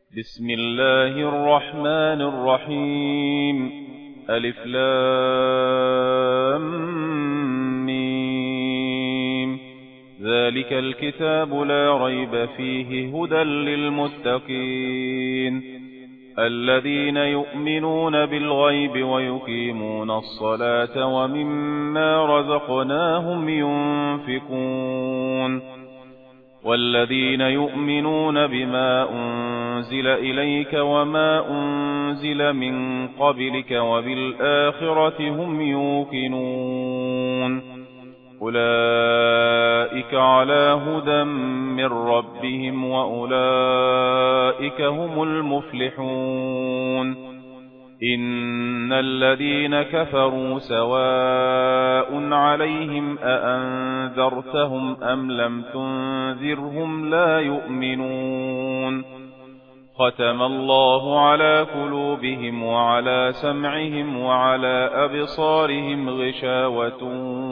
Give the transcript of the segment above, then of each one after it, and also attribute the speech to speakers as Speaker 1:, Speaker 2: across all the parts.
Speaker 1: بسم الله الرحمن الرحيم. ألف لام ميم. ذلك الكتاب لا ريب فيه هدى للمتقين الذين يؤمنون بالغيب ويقيمون الصلاة ومما رزقناهم ينفقون والذين يؤمنون بما أنزل إليك وما أنزل من قبلك وبالآخرة هم يوقنون أولئك على هدى من ربهم وأولئك هم المفلحون إن الذين كفروا سواء عليهم أأنذرتهم أم لم تنذرهم لا يؤمنون ختم الله على قلوبهم وعلى سمعهم وعلى أبصارهم غشاوة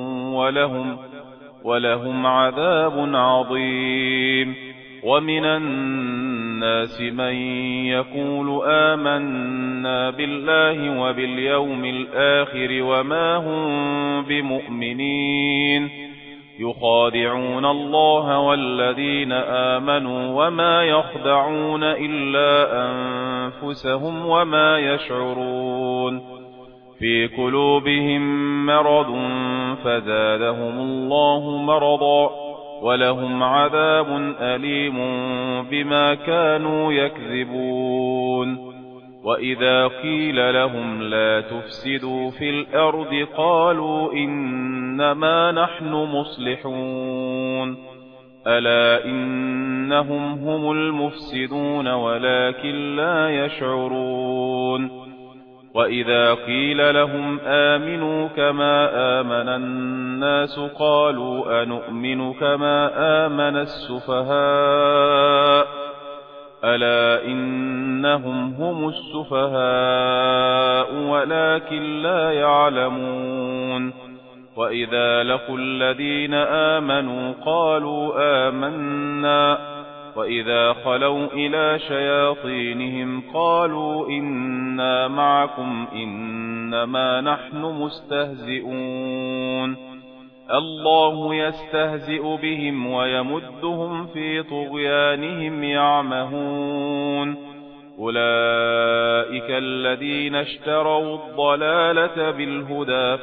Speaker 1: ولهم عذاب عظيم ومن الناس من يقول آمنا بالله وباليوم الآخر وما هم بمؤمنين يخادعون الله والذين آمنوا وما يخدعون إلا أنفسهم وما يشعرون في قلوبهم مرض فزادهم الله مرضا ولهم عذاب أليم بما كانوا يكذبون وإذا قيل لهم لا تفسدوا في الأرض قالوا إنما نحن مصلحون ألا إنهم هم المفسدون ولكن لا يشعرون وإذا قيل لهم آمنوا كما آمن الناس قالوا أنؤمن كما آمن السفهاء ألا إنهم هم السفهاء ولكن لا يعلمون وإذا لقوا الذين آمنوا قالوا آمنا وإذا خلوا إلى شياطينهم قالوا إنا معكم إنما نحن مستهزئون الله يستهزئ بهم ويمدهم في طغيانهم يعمهون أولئك الذين اشتروا الضلالة بالهدى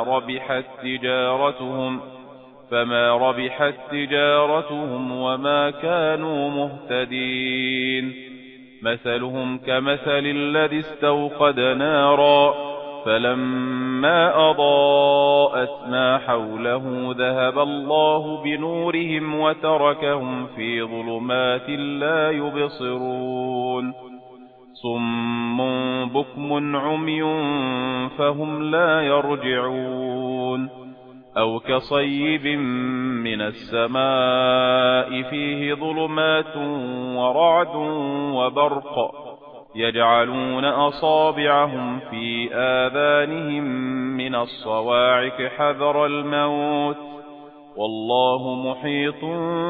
Speaker 1: فما ربحت تجارتهم وما كانوا مهتدين مثلهم كمثل الذي استوقد نارا فلما أضاءت ما حوله ذهب الله بنورهم وتركهم في ظلمات لا يبصرون صم بكم عمي فهم لا يرجعون أو كصيب من السماء فيه ظلمات ورعد وبرق يجعلون أصابعهم في آذانهم من الصواعق حذر الموت والله محيط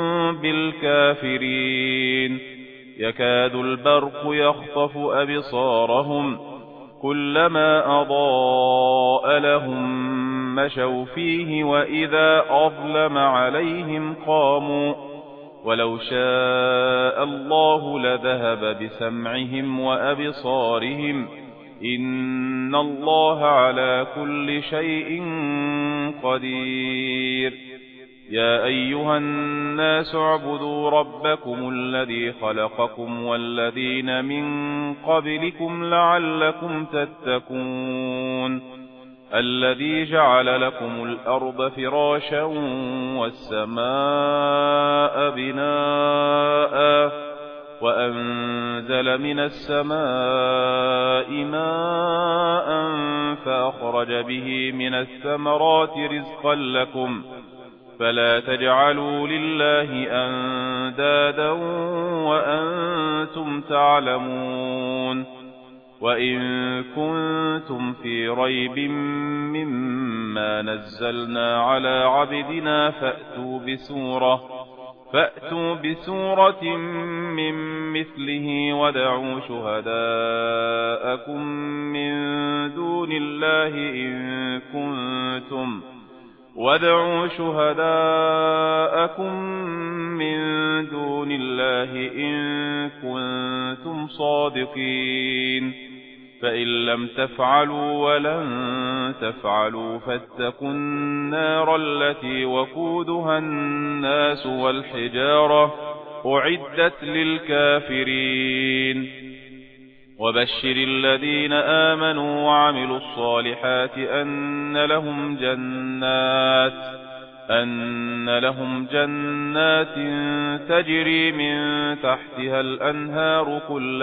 Speaker 1: بالكافرين يكاد البرق يخطف أبصارهم كلما أضاء لهم مشوا فيه وإذا أظلم عليهم قاموا ولو شاء الله لذهب بسمعهم وأبصارهم إن الله على كل شيء قدير يا أيها الناس اعبدوا ربكم الذي خلقكم والذين من قبلكم لعلكم تتقون الذي جعل لكم الأرض فراشا والسماء بناء وأنزل من السماء ماء فأخرج به من الثمرات رزقا لكم فلا تجعلوا لله أندادا وأنتم تعلمون وإن كنتم في ريب مما نزلنا على عبدنا فأتوا بسورة من مثله وادعوا شهداءكم من دون الله إن كنتم صادقين فإن لم تفعلوا ولن تفعلوا فاتقوا النار التي وقودها الناس والحجارة أعدت للكافرين وبشر الذين آمنوا وعملوا الصالحات أن لهم جنات تجري من تحتها الأنهار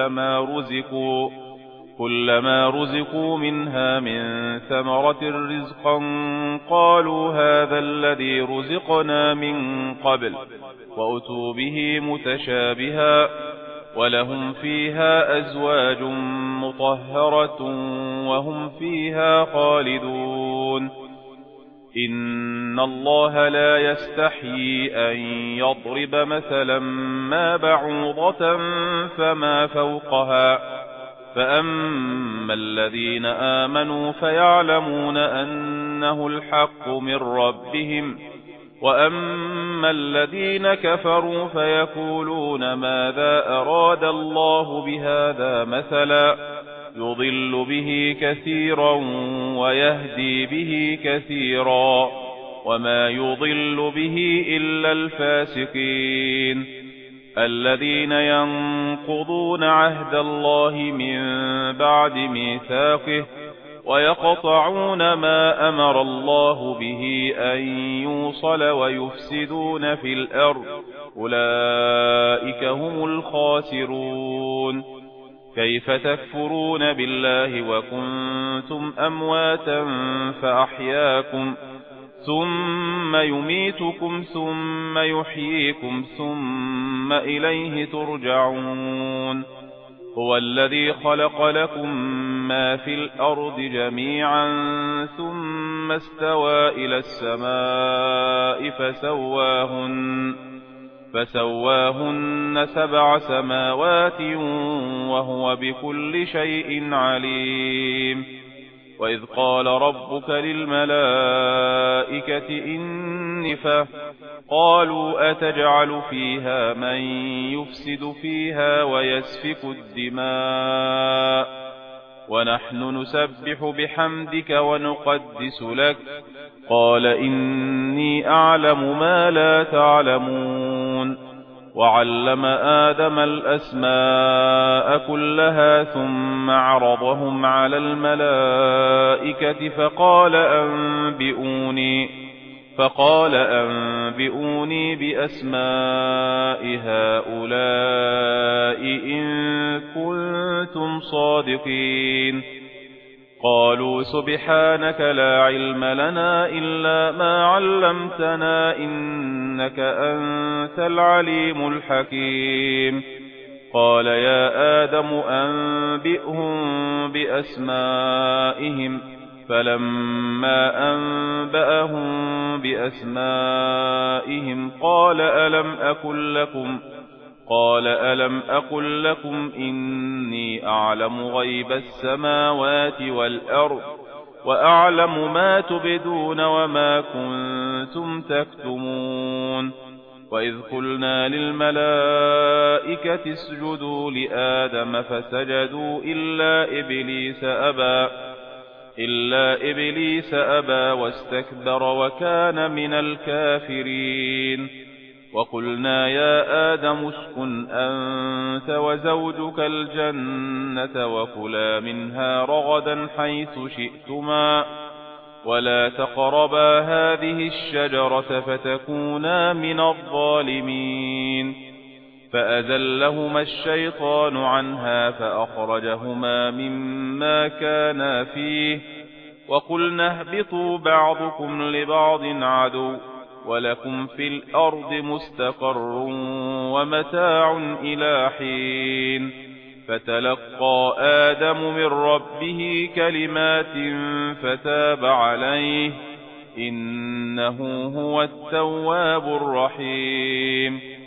Speaker 1: كلما رزقوا منها من ثمرة رزقا قالوا هذا الذي رزقنا من قبل وأتوا به متشابها ولهم فيها أزواج مطهرة وهم فيها خالدون إن الله لا يستحيي أن يضرب مثلا ما بعوضة فما فوقها فأما الذين آمنوا فيعلمون أنه الحق من ربهم وأما الذين كفروا فيقولون ماذا أراد الله بهذا مثلا يضل به كثيرا ويهدي به كثيرا وما يضل به إلا الفاسقين الذين ينقضون عهد الله من بعد ميثاقه ويقطعون ما أمر الله به أن يوصل ويفسدون في الأرض أولئك هم الخاسرون كيف تكفرون بالله وكنتم أمواتا فأحياكم ثم يميتكم ثم يحييكم ثم إليه ترجعون هو الذي خلق لكم ما في الأرض جميعا ثم استوى إلى السماء فسواهن 7 سماوات وهو بكل شيء عليم وإذ قال ربك للملائكة إني قالوا أتجعل فيها من يفسد فيها ويسفك الدماء ونحن نسبح بحمدك ونقدس لك قال إني أعلم ما لا تعلمون وعلم آدم الأسماء كلها ثم عرضهم على الملائكة فقال أنبئوني بأسماء هؤلاء إن كنتم صادقين قالوا سبحانك لا علم لنا إلا ما علمتنا إنك أنت العليم الحكيم قال يا آدم أنبئهم بأسمائهم فلما أنبأهم بأسمائهم قال ألم أقل لكم إني أعلم غيب السماوات والأرض وأعلم ما تبدون وما كنتم تكتمون وإذ قلنا للملائكة اسجدوا لآدم فسجدوا إلا إبليس أبى واستكبر وكان من الكافرين وقلنا يا آدم اسكن أنت وزوجك الجنة وكلا منها رغدا حيث شئتما ولا تقربا هذه الشجرة فتكونا من الظالمين فأزلهما الشيطان عنها فأخرجهما مما كانا فيه وقلنا اهبطوا بعضكم لبعض عدو ولكم في الأرض مستقر ومتاع إلى حين فتلقى آدم من ربه كلمات فتاب عليه إنه هو التواب الرحيم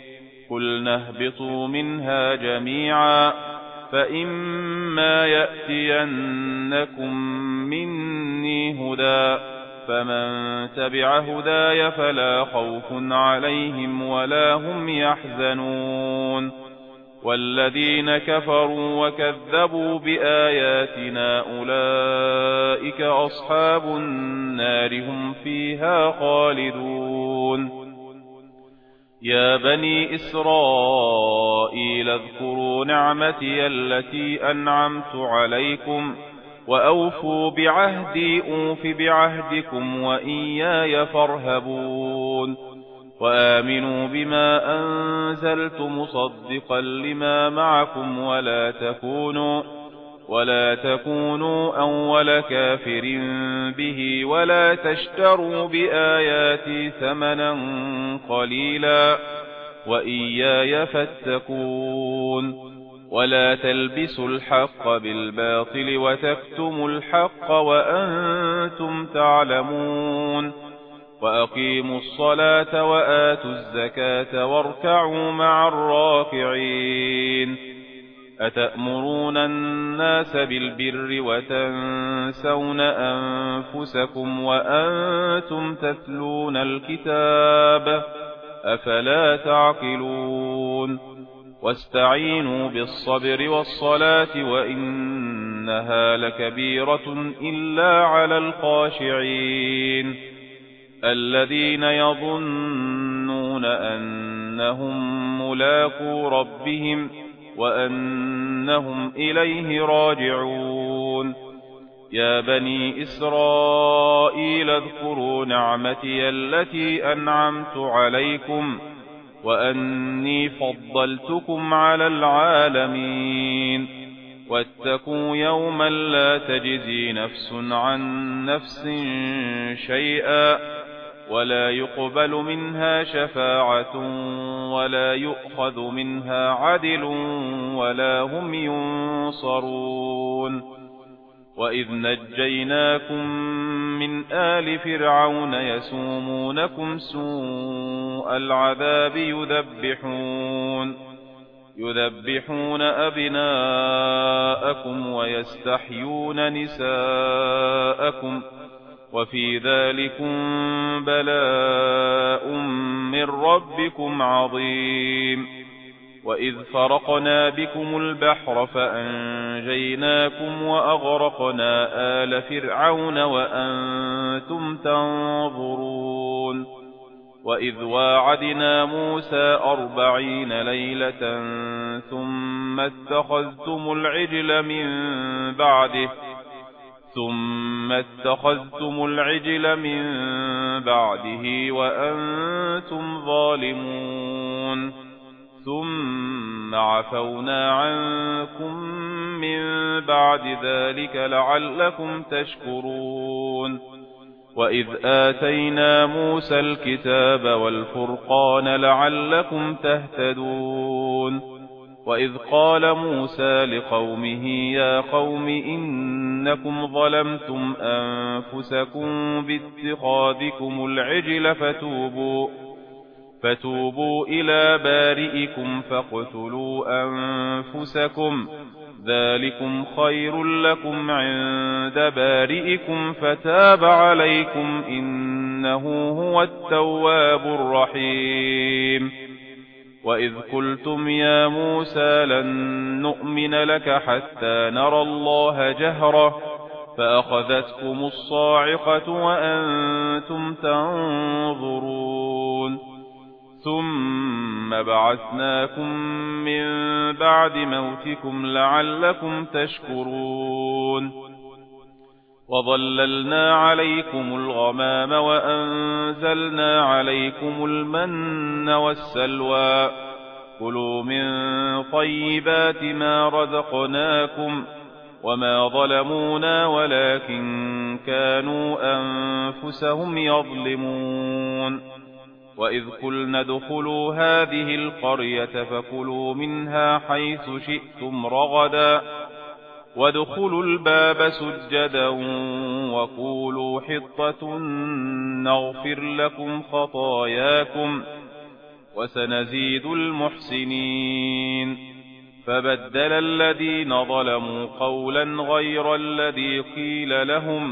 Speaker 1: قُلْنَا اهْبِطُوا مِنْهَا جَمِيعًا فَإِمَّا يَأْتِيَنَّكُم مِّنِّي هُدًى فَمَن تَبِعَ هُدَايَ فَلَا خَوْفٌ عَلَيْهِمْ وَلَا هُمْ يَحْزَنُونَ وَالَّذِينَ كَفَرُوا وَكَذَّبُوا بِآيَاتِنَا أُولَئِكَ أَصْحَابُ النَّارِ هُمْ فِيهَا خَالِدُونَ يا بني إسرائيل اذكروا نعمتي التي أنعمت عليكم وأوفوا بعهدي أوف بعهدكم وإياي فارهبون وآمنوا بما أنزلت مصدقا لما معكم ولا تكونوا أول كافر به ولا تشتروا بآياتي ثمنا قليلا وإياي فاتقون ولا تلبسوا الحق بالباطل وتكتموا الحق وأنتم تعلمون وأقيموا الصلاة وآتوا الزكاة واركعوا مع الراكعين أتأمرون الناس بالبر وتنسون أنفسكم وأنتم تتلون الكتاب أفلا تعقلون واستعينوا بالصبر والصلاة وإنها لكبيرة إلا على الخاشعين الذين يظنون أنهم ملاقو ربهم وأنهم إليه راجعون يا بني إسرائيل اذكروا نعمتي التي أنعمت عليكم وأني فضلتكم على العالمين واتقوا يوما لا تجزي نفس عن نفس شيئا ولا يقبل منها شفاعة ولا يؤخذ منها عدل ولا هم ينصرون وإذ نجيناكم من آل فرعون يسومونكم سوء العذاب يذبحون أبناءكم ويستحيون نساءكم وفي ذلكم بلاء من ربكم عظيم وإذ فرقنا بكم البحر فأنجيناكم وأغرقنا آل فرعون وأنتم تنظرون وإذ واعدنا موسى 40 ليلة ثم اتخذتم العجل من بعده وأنتم ظالمون ثم عفونا عنكم من بعد ذلك لعلكم تشكرون وإذ آتينا موسى الكتاب والفرقان لعلكم تهتدون وإذ قال موسى لقومه يا قوم إنكم ظلمتم أنفسكم باتخاذكم العجل فتوبوا إلى بارئكم فاقتلوا أنفسكم ذلكم خير لكم عند بارئكم فتاب عليكم إنه هو التواب الرحيم وإذ قلتم يا موسى لن نؤمن لك حتى نرى الله جهرة فأخذتكم الصاعقة وأنتم تنظرون ثم بعثناكم من بعد موتكم لعلكم تشكرون وظللنا عليكم الغمام وأنزلنا عليكم المن والسلوى كلوا من طيبات ما رزقناكم وما ظلمونا ولكن كانوا أنفسهم يظلمون وإذ قلنا ادخلوا هذه القرية فكلوا منها حيث شئتم رغدا وادخلوا الباب سجدا وقولوا حطة نغفر لكم خطاياكم وسنزيد المحسنين. فبدل الذين ظلموا قولا غير الذي قيل لهم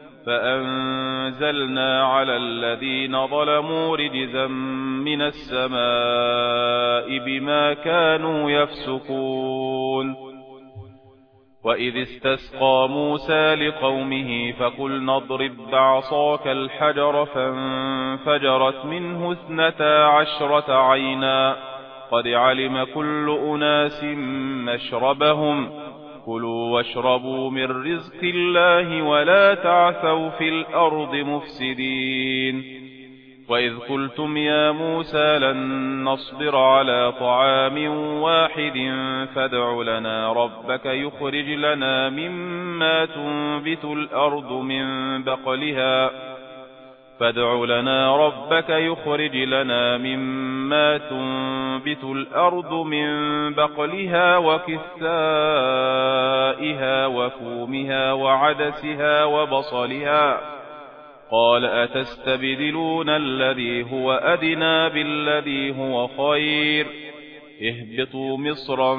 Speaker 1: فأنزلنا على الذين ظلموا رجزا من السماء بما كانوا يفسقون. وإذ استسقى موسى لقومه فقلنا اضرب بعصاك الحجر فانفجرت منه 12 عينا قد علم كل أناس مشربهم كلوا واشربوا من رزق الله ولا تعثوا في الأرض مفسدين. وإذ قلتم يا موسى لن نصبر على طعام واحد فادع لنا ربك يخرج لنا مما تنبت الأرض من بقلها وكثائها وفومها وعدسها وبصلها قال أتستبدلون الذي هو أدنى بالذي هو خير اهبطوا مصرا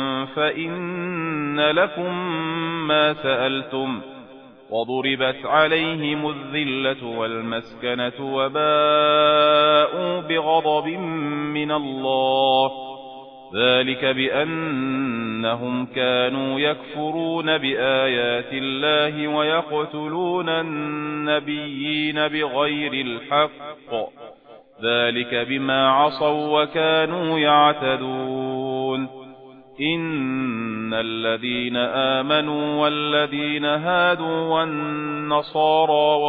Speaker 1: فإن لكم ما سألتم وضربت عليهم الذلة والمسكنة وباءوا بغضب من الله ذلك بأنهم كانوا يكفرون بآيات الله ويقتلون النبيين بغير الحق ذلك بما عصوا وكانوا يعتدون. إن الذين آمنوا والذين هادوا والنصارى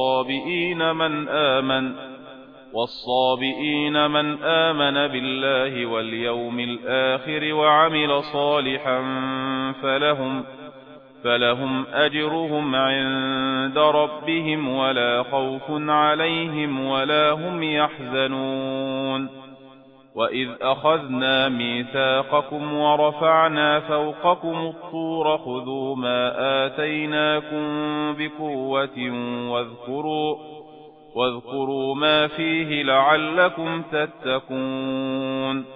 Speaker 1: والصابئين من آمن بالله واليوم الآخر وعمل صالحا فلهم أجرهم عند ربهم ولا خوف عليهم ولا هم يحزنون. وإذ أخذنا ميثاقكم ورفعنا فوقكم الطور خذوا ما آتيناكم بقوة واذكروا ما فيه لعلكم تتقون.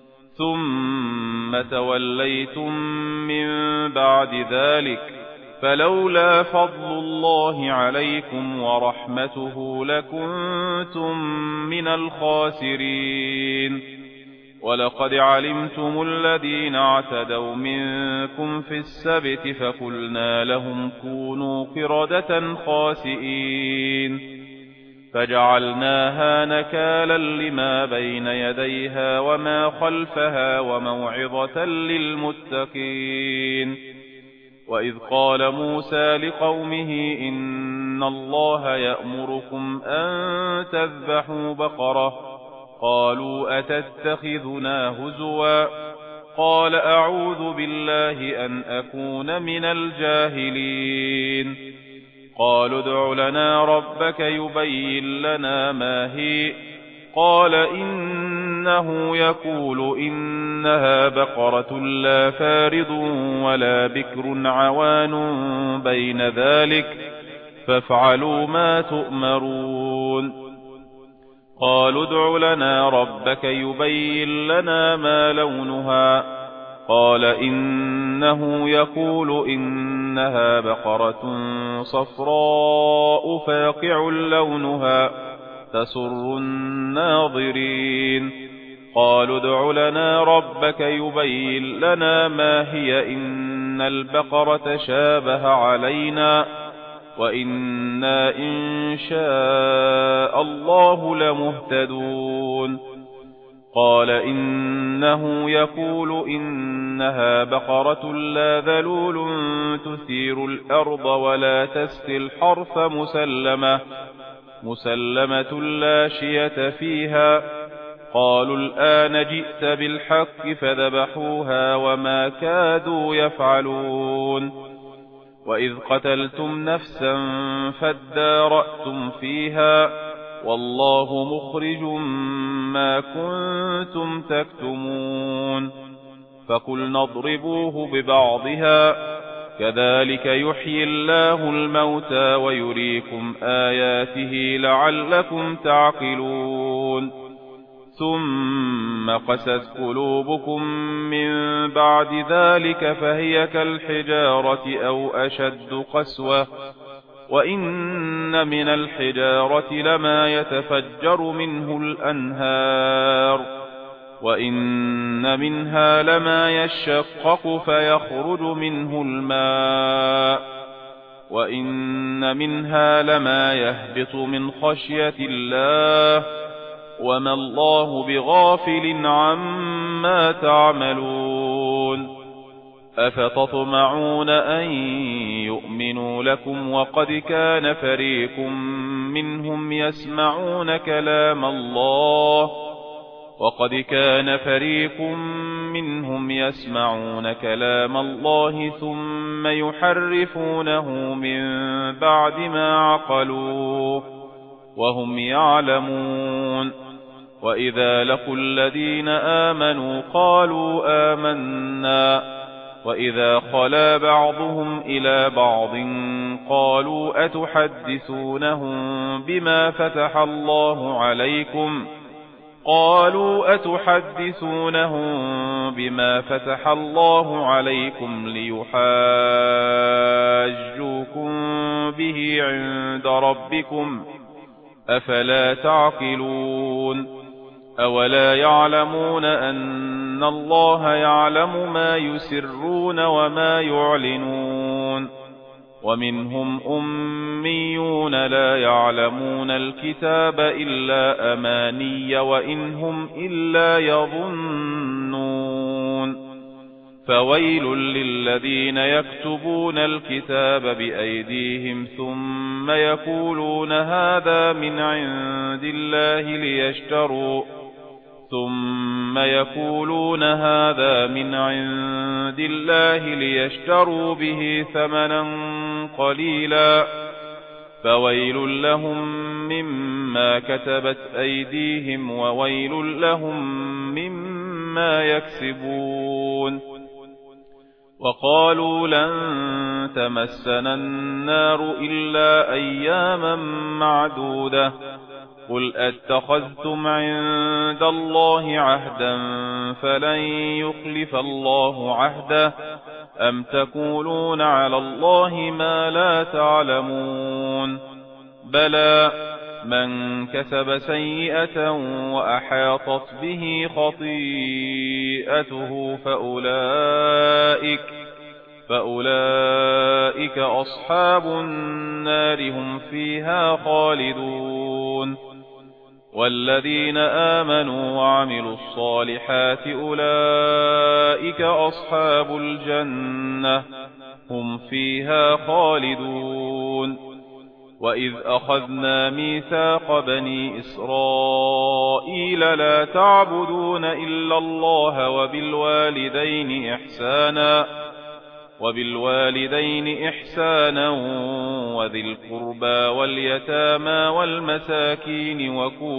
Speaker 1: ثم توليتم من بعد ذلك فلولا فضل الله عليكم ورحمته لكنتم من الخاسرين. ولقد علمتم الذين اعتدوا منكم في السبت فقلنا لهم كونوا قردة خاسئين فجعلناها نكالا لما بين يديها وما خلفها وموعظة للمتقين. وإذ قال موسى لقومه إن الله يأمركم أن تذبحوا بقرة قالوا أتتخذنا هزوا قال أعوذ بالله أن أكون من الجاهلين. قالوا ادع لنا ربك يبين لنا ما هي قال إنه يقول إنها بقرة لا فارض ولا بكر عوان بين ذلك فافعلوا ما تؤمرون. قالوا ادع لنا ربك يبين لنا ما لونها قال إنه يقول إنها بقرة صفراء فاقع لونها تسر الناظرين. قالوا ادع لنا ربك يبين لنا ما هي إن البقرة شابه علينا وإنا إن شاء الله لمهتدون. قال إنه يقول إنها بقرة لا ذلول تثير الأرض ولا تسقي الحرث مسلمة لا شية فيها. قالوا الآن جئت بالحق فذبحوها وما كادوا يفعلون. وإذ قتلتم نفسا فادارأتم فيها والله مخرج ما كنتم تكتمون. فقلنا اضربوه ببعضها كذلك يحيي الله الموتى ويريكم آياته لعلكم تعقلون. ثم قست قلوبكم من بعد ذلك فهي كالحجارة أو أشد قسوة وإن من الحجارة لما يتفجر منه الأنهار وإن منها لما يشقق فيخرج منه الماء وإن منها لما يهبط من خشية الله وما الله بغافل عما تعملون أفتطمعون أن يؤمنوا لكم وقد كان فريق منهم يسمعون كلام الله ثم يحرفونه من بعد ما عقلوه وهم يعلمون وإذا لقوا الذين آمنوا قالوا آمنا وإذا خلا بعضهم إلى بعض قالوا أتحدثونهم بما فتح الله عليكم ليحاجوكم به عند ربكم أفلا تعقلون أولا يعلمون أن الله يعلم ما يسرون وما يعلنون ومنهم أميون لا يعلمون الكتاب إلا أماني وإن هم إلا يظنون فويل للذين يكتبون الكتاب بأيديهم ثم يقولون هذا من عند الله ليشتروا به ثمنا قليلا فويل لهم مما كتبت أيديهم وويل لهم مما يكسبون وقالوا لن تمسنا النار إلا أياما معدودة قل أتخذتم عند الله عهدا فلن يخلف الله عهده أم تقولون على الله ما لا تعلمون بلى من كسب سيئة وأحاطت به خطيئته فأولئك أصحاب النار هم فيها خالدون والذين آمنوا وعملوا الصالحات أولئك أصحاب الجنة هم فيها خالدون وإذ أخذنا ميثاق بني إسرائيل لا تعبدون إلا الله وبالوالدين إحسانا وذي القربى واليتامى والمساكين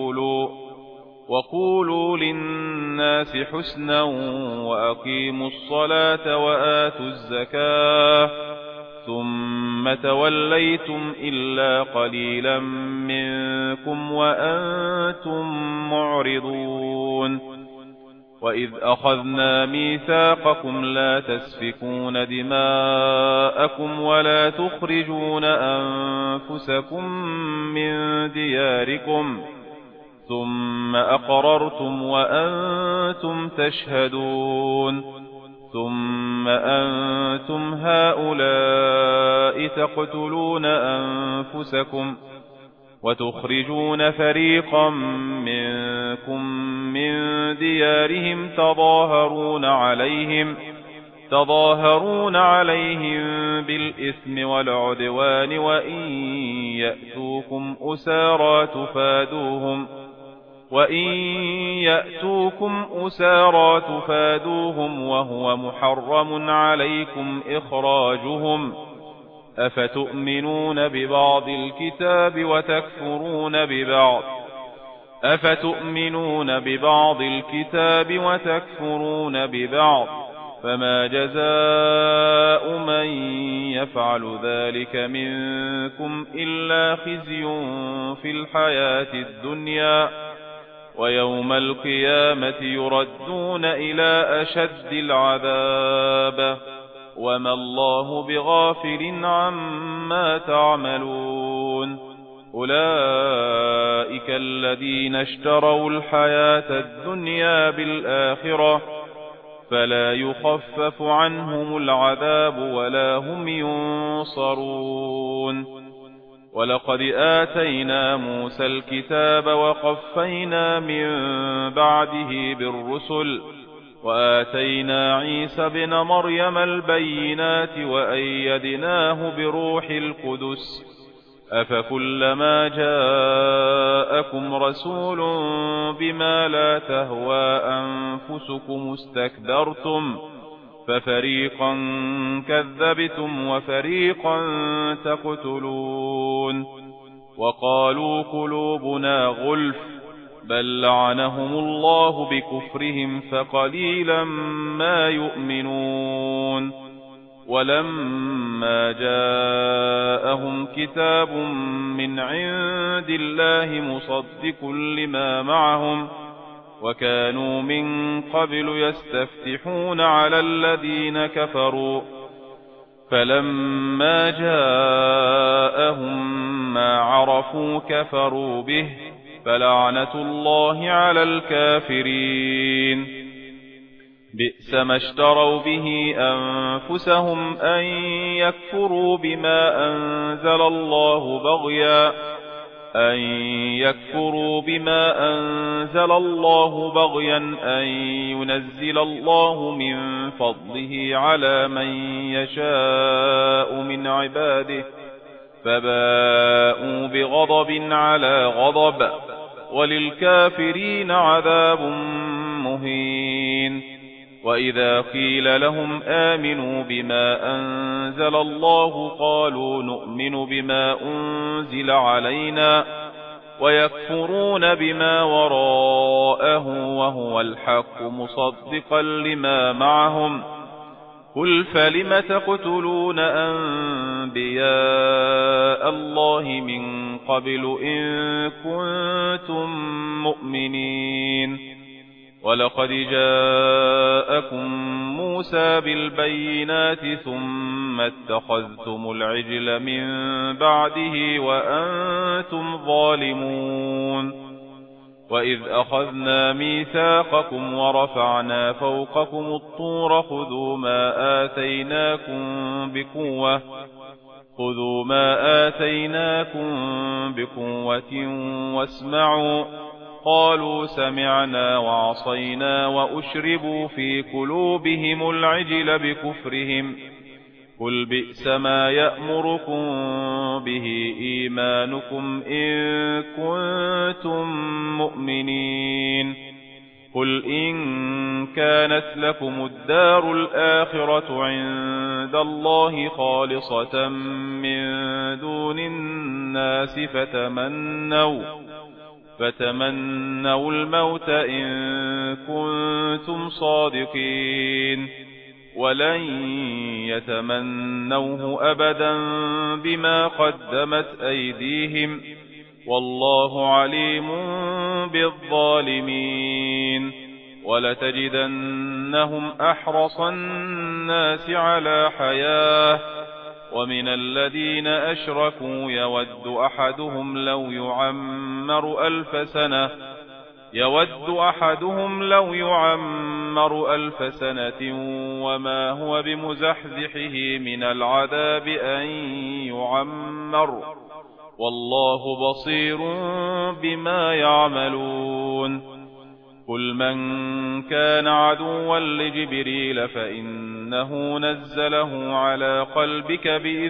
Speaker 1: وقولوا للناس حسنا وأقيموا الصلاة وآتوا الزكاة ثم توليتم إلا قليلا منكم وأنتم معرضون وإذ أخذنا ميثاقكم لا تسفكون دماءكم ولا تخرجون أنفسكم من دياركم ثم أقررتم وأنتم تشهدون ثم أنتم هؤلاء تقتلون أنفسكم وتخرجون فريقا منكم من ديارهم تظاهرون عليهم بالإثم والعدوان وإن يأتوكم أسارى تفادوهم وهو محرم عليكم إخراجهم أفتؤمنون ببعض الكتاب وتكفرون ببعض فما جزاء من يفعل ذلك منكم إلا خزي في الحياة الدنيا ويوم القيامة يردون إلى أشد العذاب وما الله بغافل عما تعملون أولئك الذين اشتروا الحياة الدنيا بالآخرة فلا يخفف عنهم العذاب ولا هم ينصرون ولقد آتينا موسى الكتاب وقفينا من بعده بالرسل وآتينا عيسى ابن مريم البينات وأيدناه بروح القدس أفكلما جاءكم رسول بما لا تهوى أنفسكم استكبرتم ففريقا كذبتم وفريقا تقتلون وقالوا قلوبنا غلف بل لعنهم الله بكفرهم فقليلا ما يؤمنون ولما جاءهم كتاب من عند الله مصدق لما معهم وكانوا من قبل يستفتحون على الذين كفروا فلما جاءهم ما عرفوا كفروا به فلعنة الله على الكافرين بئس ما اشتروا به أنفسهم أن يكفروا بما أنزل الله بغيا أن ينزل الله من فضله على من يشاء من عباده فباءوا بغضب على غضب وللكافرين عذاب مهين وإذا قيل لهم آمنوا بما أنزل الله قالوا نؤمن بما أنزل علينا ويكفرون بما وراءه وهو الحق مصدقا لما معهم قل فلم تقتلون أنبياء الله من قبل إن كنتم مؤمنين ولقد جاءكم موسى بالبينات ثم اتخذتم العجل من بعده وأنتم ظالمون وإذ أخذنا ميثاقكم ورفعنا فوقكم الطور خذوا ما آتيناكم بقوة واسمعوا قالوا سمعنا وعصينا وأشربوا في قلوبهم العجل بكفرهم قل بئس ما يأمركم به إيمانكم إن كنتم مؤمنين قل إن كانت لكم الدار الآخرة عند الله خالصة من دون الناس فتمنوا الموت إن كنتم صادقين ولن يتمنوه أبدا بما قدمت أيديهم والله عليم بالظالمين ولتجدنهم أحرص الناس على حياة ومن الذين أشركوا يود أحدهم لو يعمر ألف سنة وما هو بمزحزحه من العذاب أن يعمر والله بصير بما يعملون قل من كان عدوا لجبريل فإنه نزله على قلبك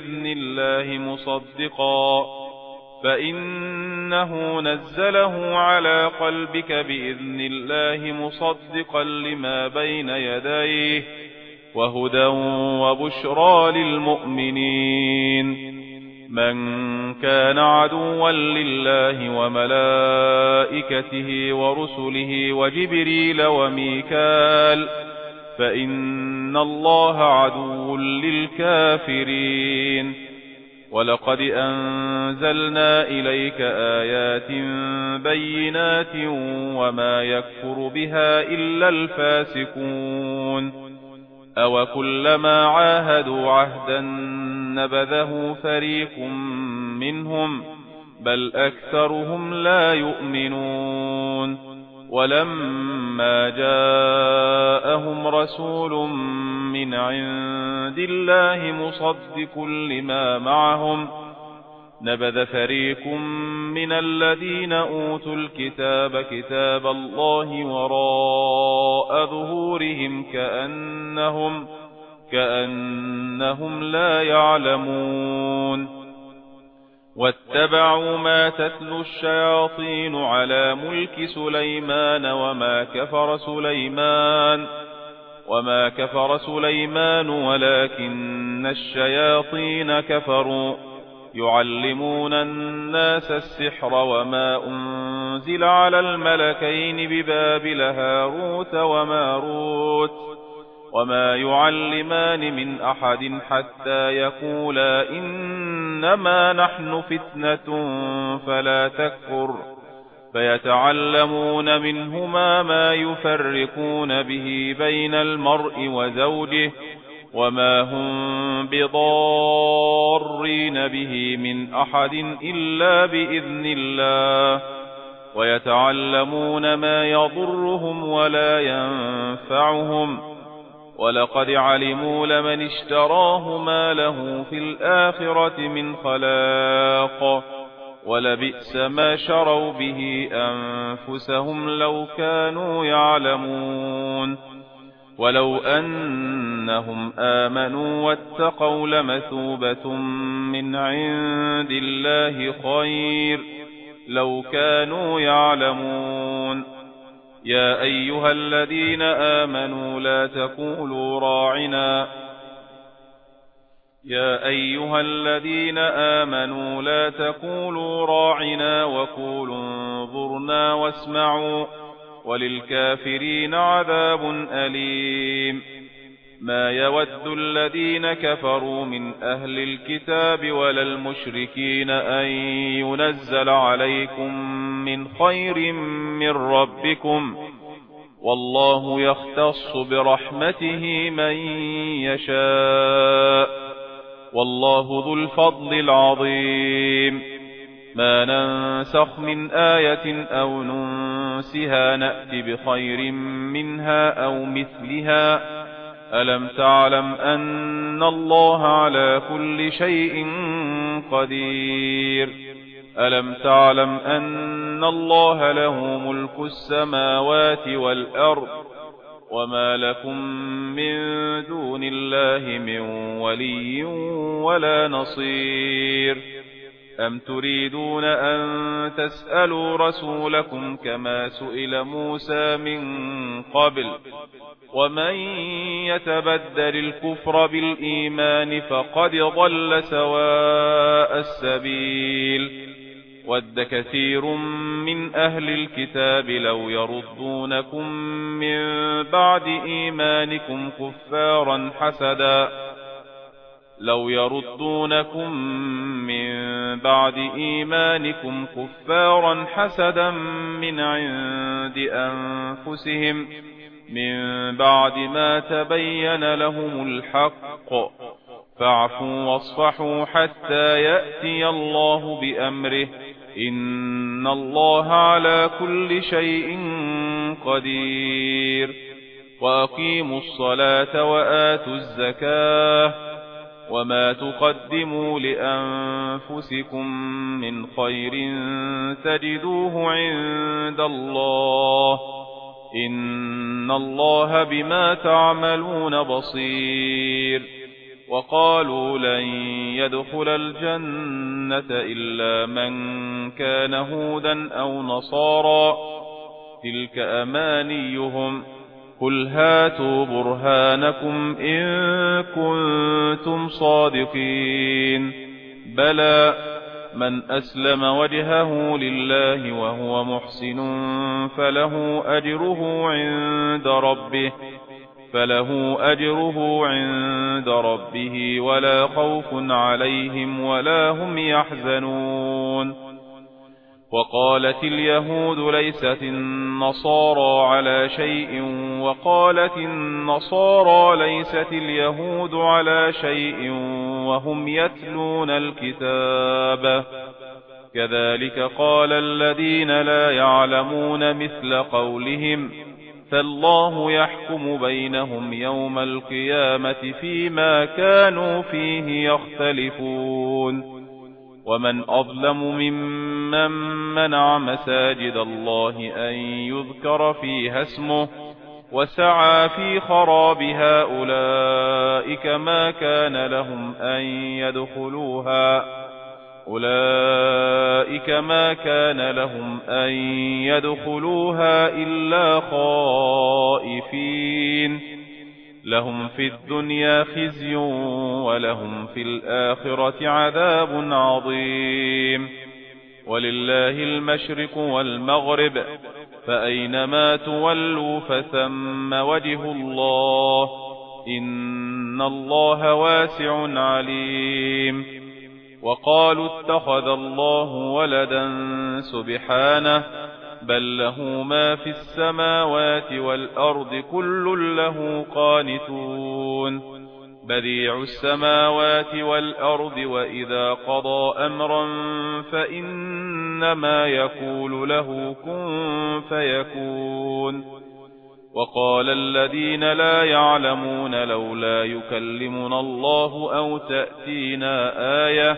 Speaker 1: بإذن الله مصدقا لما بين يديه وهدى وبشرى للمؤمنين من كان عدوا لله وملائكته ورسله وجبريل وميكال فإن الله عدو للكافرين ولقد أنزلنا إليك آيات بينات وما يكفر بها إلا الفاسقون أو كلما عاهدوا عهدا نبذه فريق منهم بل أكثرهم لا يؤمنون ولما جاءهم رسول من عند الله مصدق لما معهم نبذ فريق من الذين أوتوا الكتاب كتاب الله وراء ظهورهم كأنهم لا يعلمون واتبعوا ما تتلو الشياطين على ملك سليمان وما كفر سليمان ولكن الشياطين كفروا يعلمون الناس السحر وما أنزل على الملكين ببابل هاروت وماروت وما يعلمان من أحد حتى يقولا إنما نحن فتنة فلا تكفر فيتعلمون منهما ما يفرقون به بين المرء وزوجه وما هم بضارين به من أحد إلا بإذن الله ويتعلمون ما يضرهم ولا ينفعهم ولقد علموا لمن اشتراه ما له في الآخرة من خلاق ولبئس ما شروا به أنفسهم لو كانوا يعلمون ولو أنهم آمنوا واتقوا لمثوبة من عند الله خير لو كانوا يعلمون يا أيها الذين آمنوا لا تقولوا راعنا وقولوا انظرنا واسمعوا وللكافرين عذاب أليم ما يود الذين كفروا من أهل الكتاب ولا المشركين أن ينزل عليكم من خير من ربكم والله يختص برحمته من يشاء والله ذو الفضل العظيم ما ننسخ من آية أو ننسها نأتي بخير منها أو مثلها ألم تعلم أن الله على كل شيء قدير ألم تعلم أن الله له ملك السماوات والأرض وما لكم من دون الله من ولي ولا نصير أم تريدون أن تسألوا رسولكم كما سئل موسى من قبل ومن يتبدل الكفر بالإيمان فقد ضل سواء السبيل ود كثير من أهل الكتاب لو يردونكم من بعد إيمانكم كفارا حسدا من عند أنفسهم من بعد ما تبين لهم الحق فاعفوا واصفحوا حتى يأتي الله بأمره إن الله على كل شيء قدير وأقيموا الصلاة وآتوا الزكاة وما تقدموا لأنفسكم من خير تجدوه عند الله إن الله بما تعملون بصير وقالوا لن يدخل الجنة إلا من كان هودا أو نصارى تلك أمانيهم قل هاتوا برهانكم إن كنتم صادقين بلى من أسلم وجهه لله وهو محسن فله أجره عند ربه فله أجره عند ربه ولا خوف عليهم ولا هم يحزنون. وقالت اليهود ليست النصارى على شيء وقالت النصارى ليست اليهود على شيء وهم يتلون الكتاب كذلك قال الذين لا يعلمون مثل قولهم فالله يحكم بينهم يوم القيامة فيما كانوا فيه يختلفون. ومن أظلم ممن منع مساجد الله أن يذكر فيها اسمه وسعى في خرابها أولئك ما كان لهم أن يدخلوها إلا خائفين لهم في الدنيا خزي ولهم في الآخرة عذاب عظيم. ولله المشرق والمغرب فأينما تولوا فثم وجه الله إن الله واسع عليم. وقالوا اتخذ الله ولدا سبحانه بل له ما في السماوات والأرض كل له قانتون. بديع السماوات والأرض وإذا قضى أمرا فإنما يقول له كن فيكون. وقال الذين لا يعلمون لولا يكلمنا الله أو تأتينا آية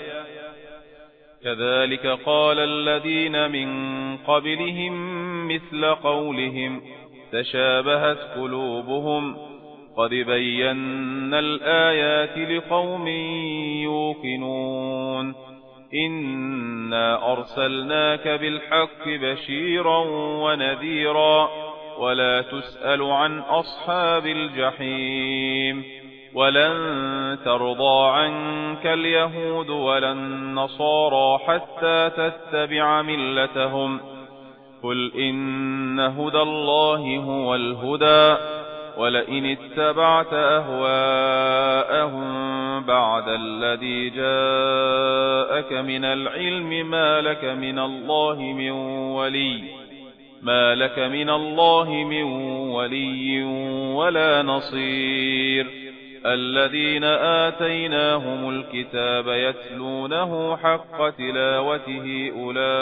Speaker 1: كذلك قال الذين من قبلهم مثل قولهم تشابهت قلوبهم قد بينا الآيات لقوم يوقنون. إنا أرسلناك بالحق بشيرا ونذيرا ولا تسأل عن أصحاب الجحيم. ولن ترضى عنك اليهود ولا النصارى حتى تتبع ملتهم قل إن هدى الله هو الهدى ولئن اتبعت أهواءهم بعد الذي جاءك من العلم ما لك من الله من ولي ولا نصير. الذين آتيناهم الكتاب يتلونه حق تلاوته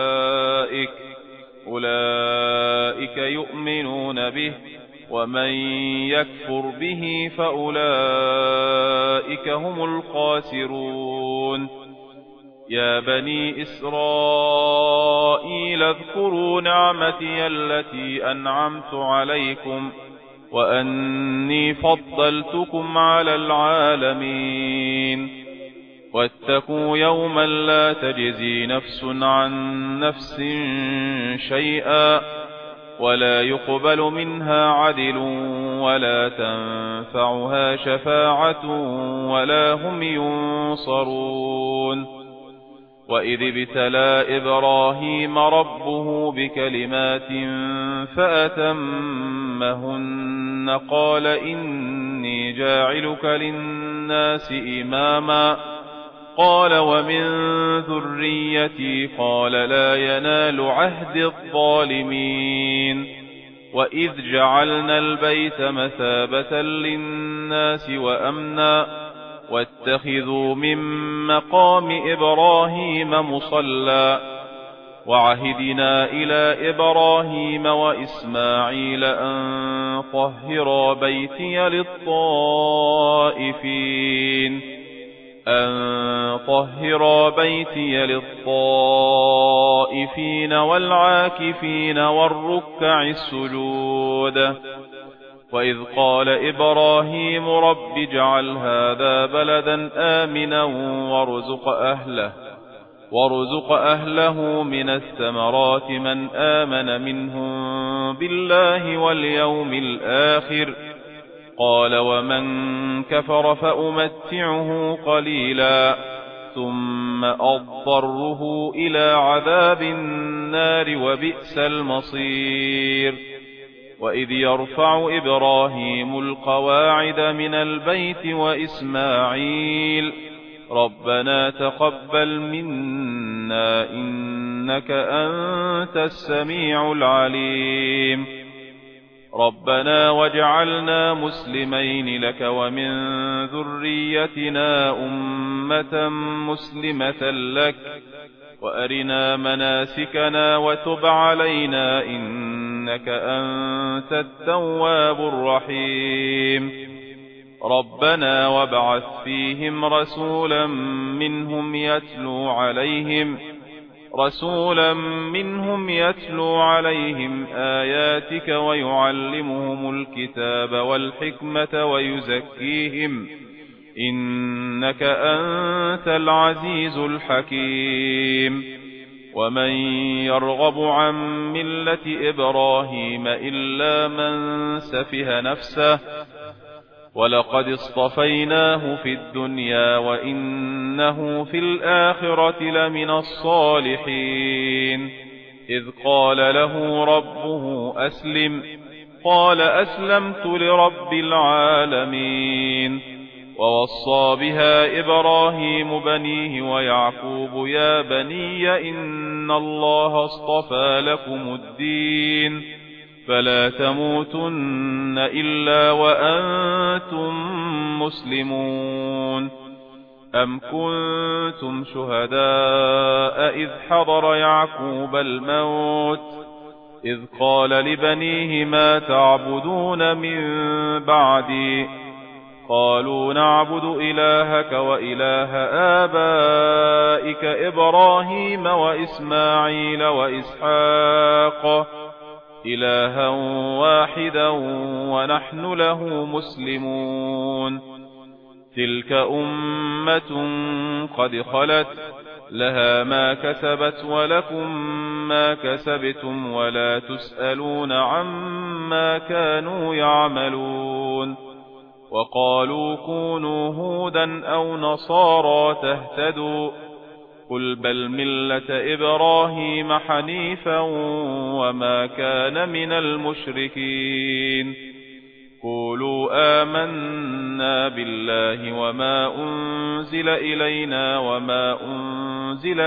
Speaker 1: أولئك يؤمنون به ومن يكفر به فأولئك هم الخاسرون. يا بني إسرائيل اذكروا نعمتي التي أنعمت عليكم وأني فضلتكم على العالمين. واتقوا يوما لا تجزي نفس عن نفس شيئا ولا يقبل منها عدل ولا تنفعها شفاعة ولا هم ينصرون. وإذ ابتلى إبراهيم ربه بكلمات فأتمهن قال إني جاعلك للناس إماما قال ومن ذريتي قال لا ينال عهد الظالمين. وإذ جعلنا البيت مثابة للناس وأمنا واتخذوا من مقام إبراهيم مصلى وعهدنا إلى إبراهيم وإسماعيل أن طهرا بيتي للطائفين والعاكفين والركع السجود. وإذ قال إبراهيم رب اجعل هذا بلدا آمنا وارزق أهله من الثمرات من آمن منهم بالله واليوم الآخر قال ومن كفر فأمتعه قليلا ثم أضطره إلى عذاب النار وبئس المصير. وإذ يرفع إبراهيم القواعد من البيت وإسماعيل ربنا تقبل منا إنك أنت السميع العليم ربنا واجعلنا مسلمين لك ومن ذريتنا أمة مسلمة لك وأرنا مناسكنا وتب علينا إنك أنت التواب الرحيم ربنا وابعث فيهم رسولا منهم يتلو عليهم آياتك ويعلمهم الكتاب والحكمة ويزكيهم إنك أنت العزيز الحكيم ومن يرغب عن ملة إبراهيم إلا من سفه نفسه ولقد اصطفيناه في الدنيا وإنه في الآخرة لمن الصالحين إذ قال له ربه أسلم قال أسلمت لرب العالمين ووصى بها إبراهيم بنيه ويعقوب يا بني إن الله اصطفى لكم الدين فلا تموتن إلا وأنتم مسلمون أم كنتم شهداء إذ حضر يعقوب الموت إذ قال لبنيه ما تعبدون من بعدي قالوا نعبد إلهك وإله آبائك إبراهيم وإسماعيل وإسحاق إلها واحدا ونحن له مسلمون تلك أمة قد خلت لها ما كسبت ولكم ما كسبتم ولا تسألون عما كانوا يعملون وقالوا كونوا هودا أو نصارى تهتدوا قل بل ملة إبراهيم حنيفا وما كان من المشركين قولوا آمنا بالله وما أنزل إلينا وما أنزل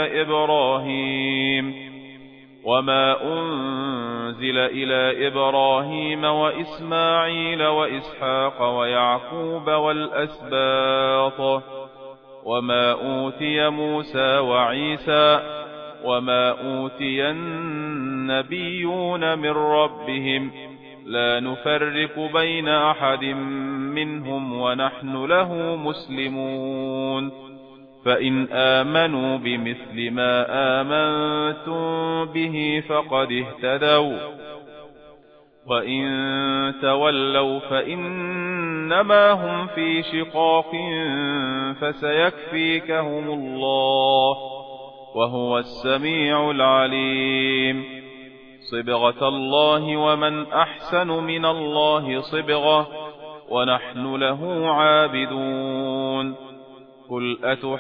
Speaker 1: إلى إبراهيم وإسماعيل وإسحاق ويعقوب والأسباط وما أوتي موسى وعيسى وما أوتي النبيون من ربهم لا نفرق بين أحد منهم ونحن له مسلمون فإن آمنوا بمثل ما آمنتم به فقد اهتدوا وإن تولوا فإنما هم في شقاق فسيكفيكهم الله وهو السميع العليم صبغة الله ومن أحسن من الله صبغة ونحن له عابدون قل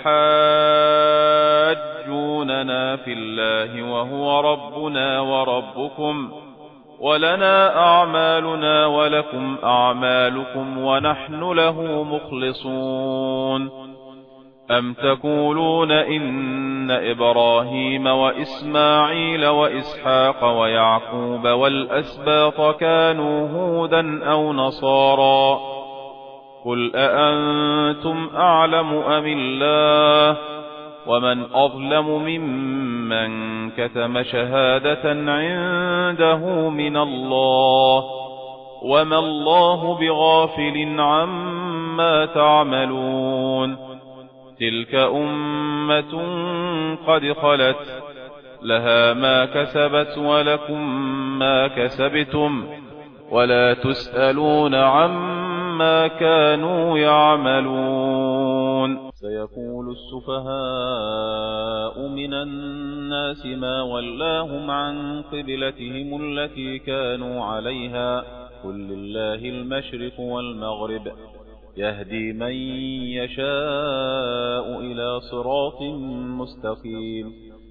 Speaker 1: أتحاجوننا في الله وهو ربنا وربكم ولنا أعمالنا ولكم أعمالكم ونحن له مخلصون أم تقولون إن إبراهيم وإسماعيل وإسحاق ويعقوب والأسباط كانوا هودا أو نصارى قل أأنتم أعلم أم الله ومن أظلم ممن كتم شهادة عنده من الله وما الله بغافل عما تعملون تلك أمة قد خلت لها ما كسبت ولكم ما كسبتم ولا تسألون عما كانوا يعملون سيقول السفهاء من الناس ما ولاهم عن قبلتهم التي كانوا عليها قل لله المشرق والمغرب يهدي من يشاء إلى صراط مستقيم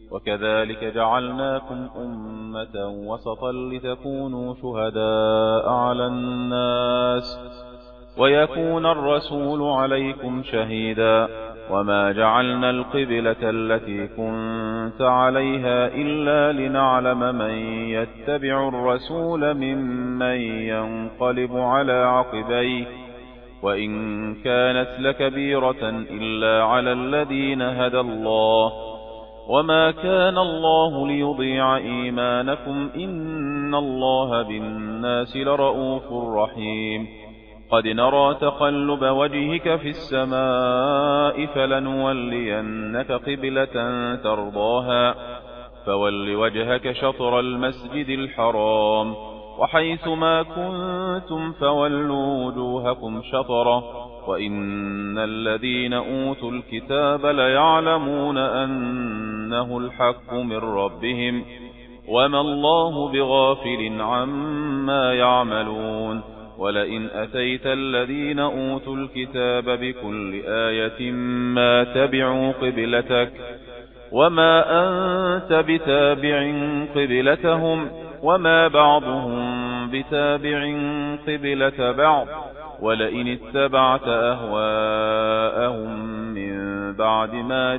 Speaker 1: وكذلك جعلناكم أمة وسطا لتكونوا شهداء على الناس ويكون الرسول عليكم شهيدا وما جعلنا القبلة التي كنت عليها إلا لنعلم من يتبع الرسول ممن ينقلب على عقبيه وإن كانت لكبيرة إلا على الذين هدى الله وما كان الله ليضيع إيمانكم إن الله بالناس لرءوف رحيم قد نرى تقلب وجهك في السماء فلنولينك قبلة ترضاها فول وجهك شطر المسجد الحرام وحيث ما كنتم فولوا وجوهكم شطره وإن الذين أوتوا الكتاب ليعلمون أنه الحق من ربهم وما الله بغافل عما يعملون ولئن أتيت الذين أوتوا الكتاب بكل آية ما تبعوا قبلتك وما أنت بتابع قبلتهم وما بعضهم بتابع قبلة بعض ولئن اتبعت أهواءهم من بعد ما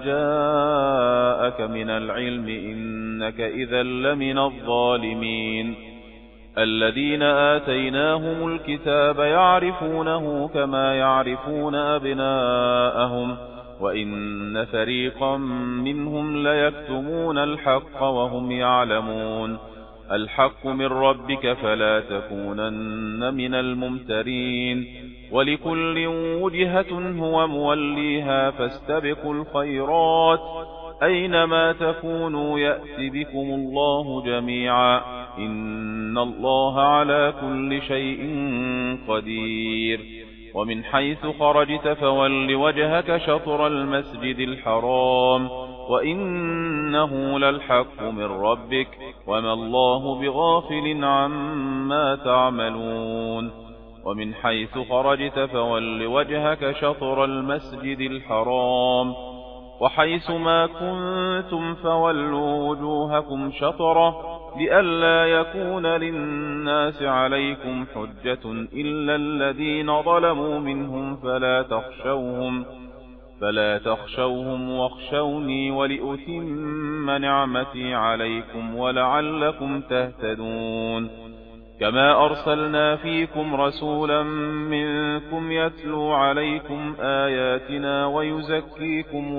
Speaker 1: جاءك من العلم إنك إذا لمن الظالمين الذين آتيناهم الكتاب يعرفونه كما يعرفون أبناءهم وإن فريقا منهم ليكتمون الحق وهم يعلمون الحق من ربك فلا تكونن من الممترين ولكل وجهة هو موليها فاستبقوا الخيرات أينما تكونوا يأت بكم الله جميعا إن الله على كل شيء قدير ومن حيث خرجت فول وجهك شطر المسجد الحرام وإنه للحق من ربك وما الله بغافل عما تعملون ومن حيث خرجت فول وجهك شطر المسجد الحرام وحيث ما كنتم فولوا وجوهكم شطره لئلا يكون للناس عليكم حجة إلا الذين ظلموا منهم فلا تخشوهم واخشوني ولأتم نعمتي عليكم ولعلكم تهتدون كما أرسلنا فيكم رسولا منكم يتلو عليكم آياتنا ويزكيكم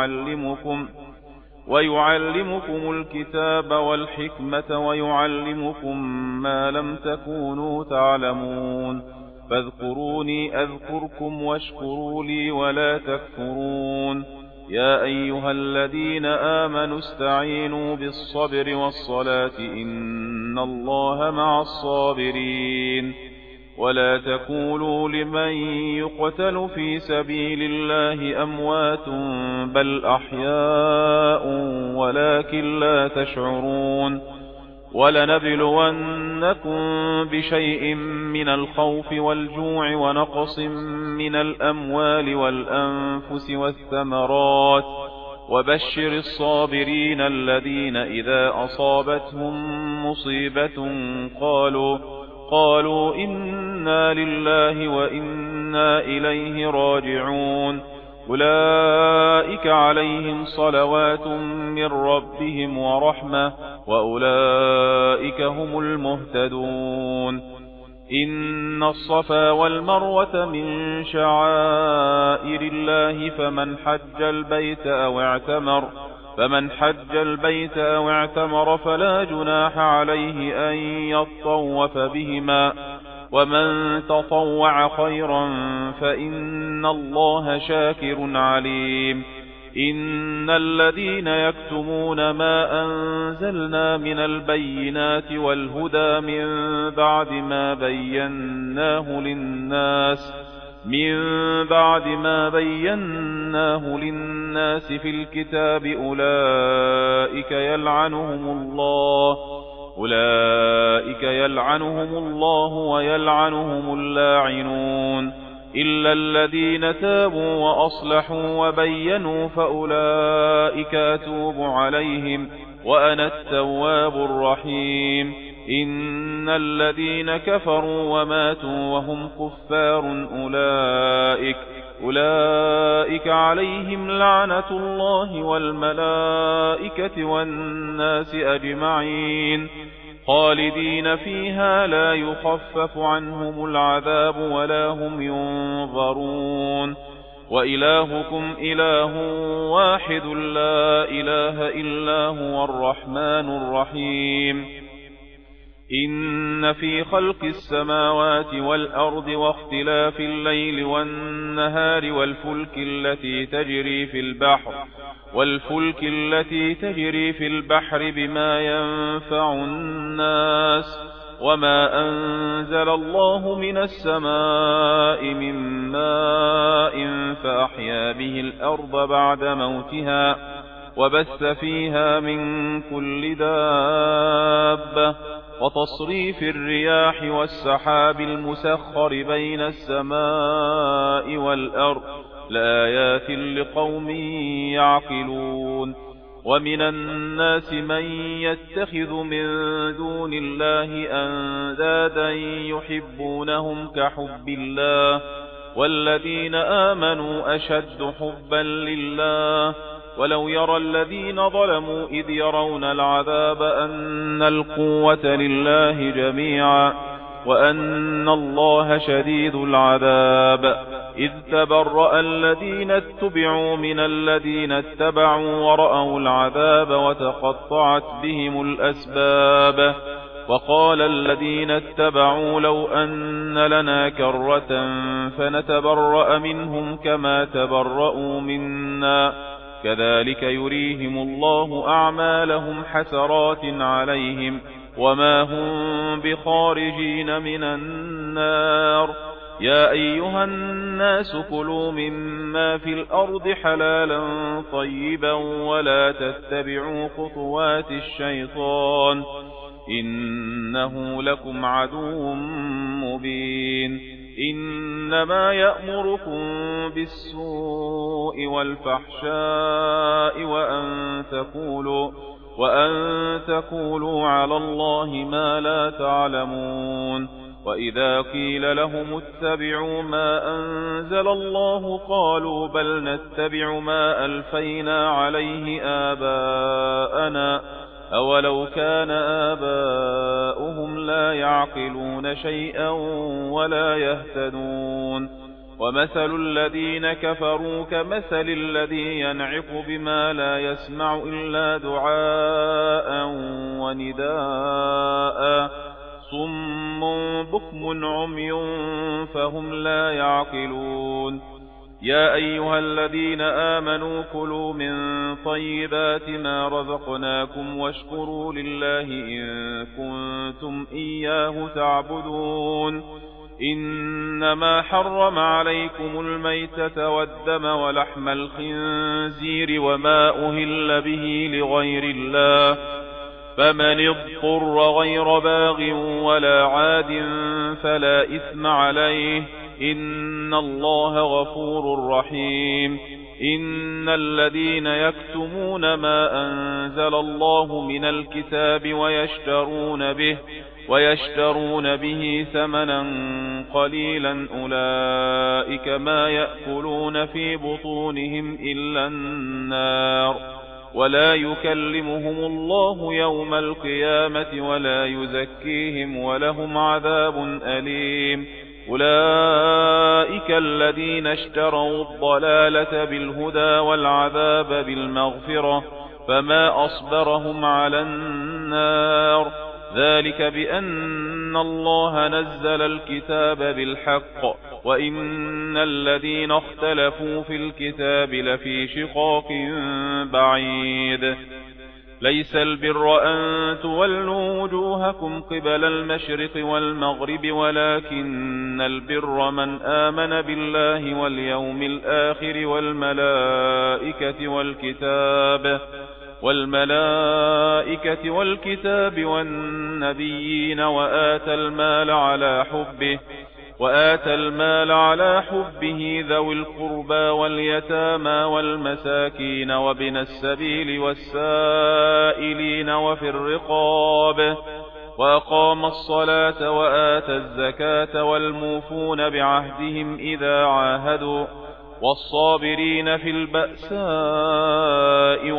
Speaker 1: ويعلمكم الكتاب والحكمة ويعلمكم ما لم تكونوا تعلمون فاذكروني أذكركم واشكروا لي ولا تكفرون يا أيها الذين آمنوا استعينوا بالصبر والصلاة إن الله مع الصابرين ولا تقولوا لمن يقتل في سبيل الله أموات بل أحياء ولكن لا تشعرون ولنبلونكم بشيء من الخوف والجوع ونقص من الأموال والأنفس والثمرات وبشر الصابرين الذين إذا أصابتهم مصيبة قالوا إنا لله وإنا إليه راجعون أولئك عليهم صلوات من ربهم ورحمة وأولئك هم المهتدون إن الصفا والمروة من شعائر الله فمن حج البيت أو اعتمر فلا جناح عليه أن يطوف بهما ومن تطوع خيرا فإن الله شاكر عليم إن الذين يكتمون ما أنزلنا من البينات والهدى من بعد ما بيناه للناس في الكتاب أولئك يلعنهم الله ويلعنهم اللاعنون إلا الذين تابوا وأصلحوا وبينوا فأولئك أتوب عليهم وأنا التواب الرحيم. إن الذين كفروا وماتوا وهم كفار أولئك عليهم لعنة الله والملائكة والناس أجمعين خالدين فيها لا يخفف عنهم العذاب ولا هم ينظرون. وإلهكم إله واحد لا إله إلا هو الرحمن الرحيم. إن في خلق السماوات والأرض واختلاف الليل والنهار والفلك التي تجري في البحر بما ينفع الناس وما أنزل الله من السماء من ماء فأحيا به الأرض بعد موتها وبث فيها من كل دابة وتصريف الرياح والسحاب المسخر بين السماء والأرض لآيات لقوم يعقلون. ومن الناس من يتخذ من دون الله أندادا يحبونهم كحب الله والذين آمنوا أشد حبا لله. ولو يرى الذين ظلموا إذ يرون العذاب أن القوة لله جميعا وأن الله شديد العذاب إذ تبرأ الذين اتبعوا من الذين اتبعوا ورأوا العذاب وتقطعت بهم الأسباب. وقال الذين اتبعوا لو أن لنا كرة فنتبرأ منهم كما تبرأوا منا كذلك يريهم الله أعمالهم حسرات عليهم وما هم بخارجين من النار. يا أيها الناس كلوا مما في الأرض حلالا طيبا ولا تتبعوا خطوات الشيطان إنه لكم عدو مبين. إنما يأمركم بالسوء والفحشاء وأن تقولوا على الله ما لا تعلمون. وإذا قيل لهم اتبعوا ما أنزل الله قالوا بل نتبع ما ألفينا عليه آباءنا أولو كان آباؤهم لا يعقلون شيئا ولا يهتدون. ومثل الذين كفروا كمثل الذي ينعق بما لا يسمع إلا دعاء ونداء صم بكم عمي فهم لا يعقلون. يا أيها الذين آمنوا كلوا من طيبات ما رزقناكم واشكروا لله إن كنتم إياه تعبدون. إنما حرم عليكم الميتة والدم ولحم الخنزير وما أهل به لغير الله فمن اضطر غير باغ ولا عاد فلا إثم عليه إن الله غفور رحيم. إن الذين يكتمون ما أنزل الله من الكتاب ويشترون به ثمنا قليلا أولئك ما يأكلون في بطونهم إلا النار ولا يكلمهم الله يوم القيامة ولا يزكيهم ولهم عذاب أليم. أولئك الذين اشتروا الضلالة بالهدى والعذاب بالمغفرة فما أصبرهم على النار ذلك بأن الله نزل الكتاب بالحق وإن الذين اختلفوا في الكتاب لفي شقاق بعيد. ليس البر أن تولوا وجوهكم قبل المشرق والمغرب ولكن البر من آمن بالله واليوم الآخر والملائكة والكتاب والنبيين وآتى المال على حبه وآتى المال على حبه ذوي القربى واليتامى والمساكين وابن السبيل والسائلين وفي الرقاب وأقام الصلاة وآتى الزكاة والموفون بعهدهم إذا عاهدوا والصابرين في البأساء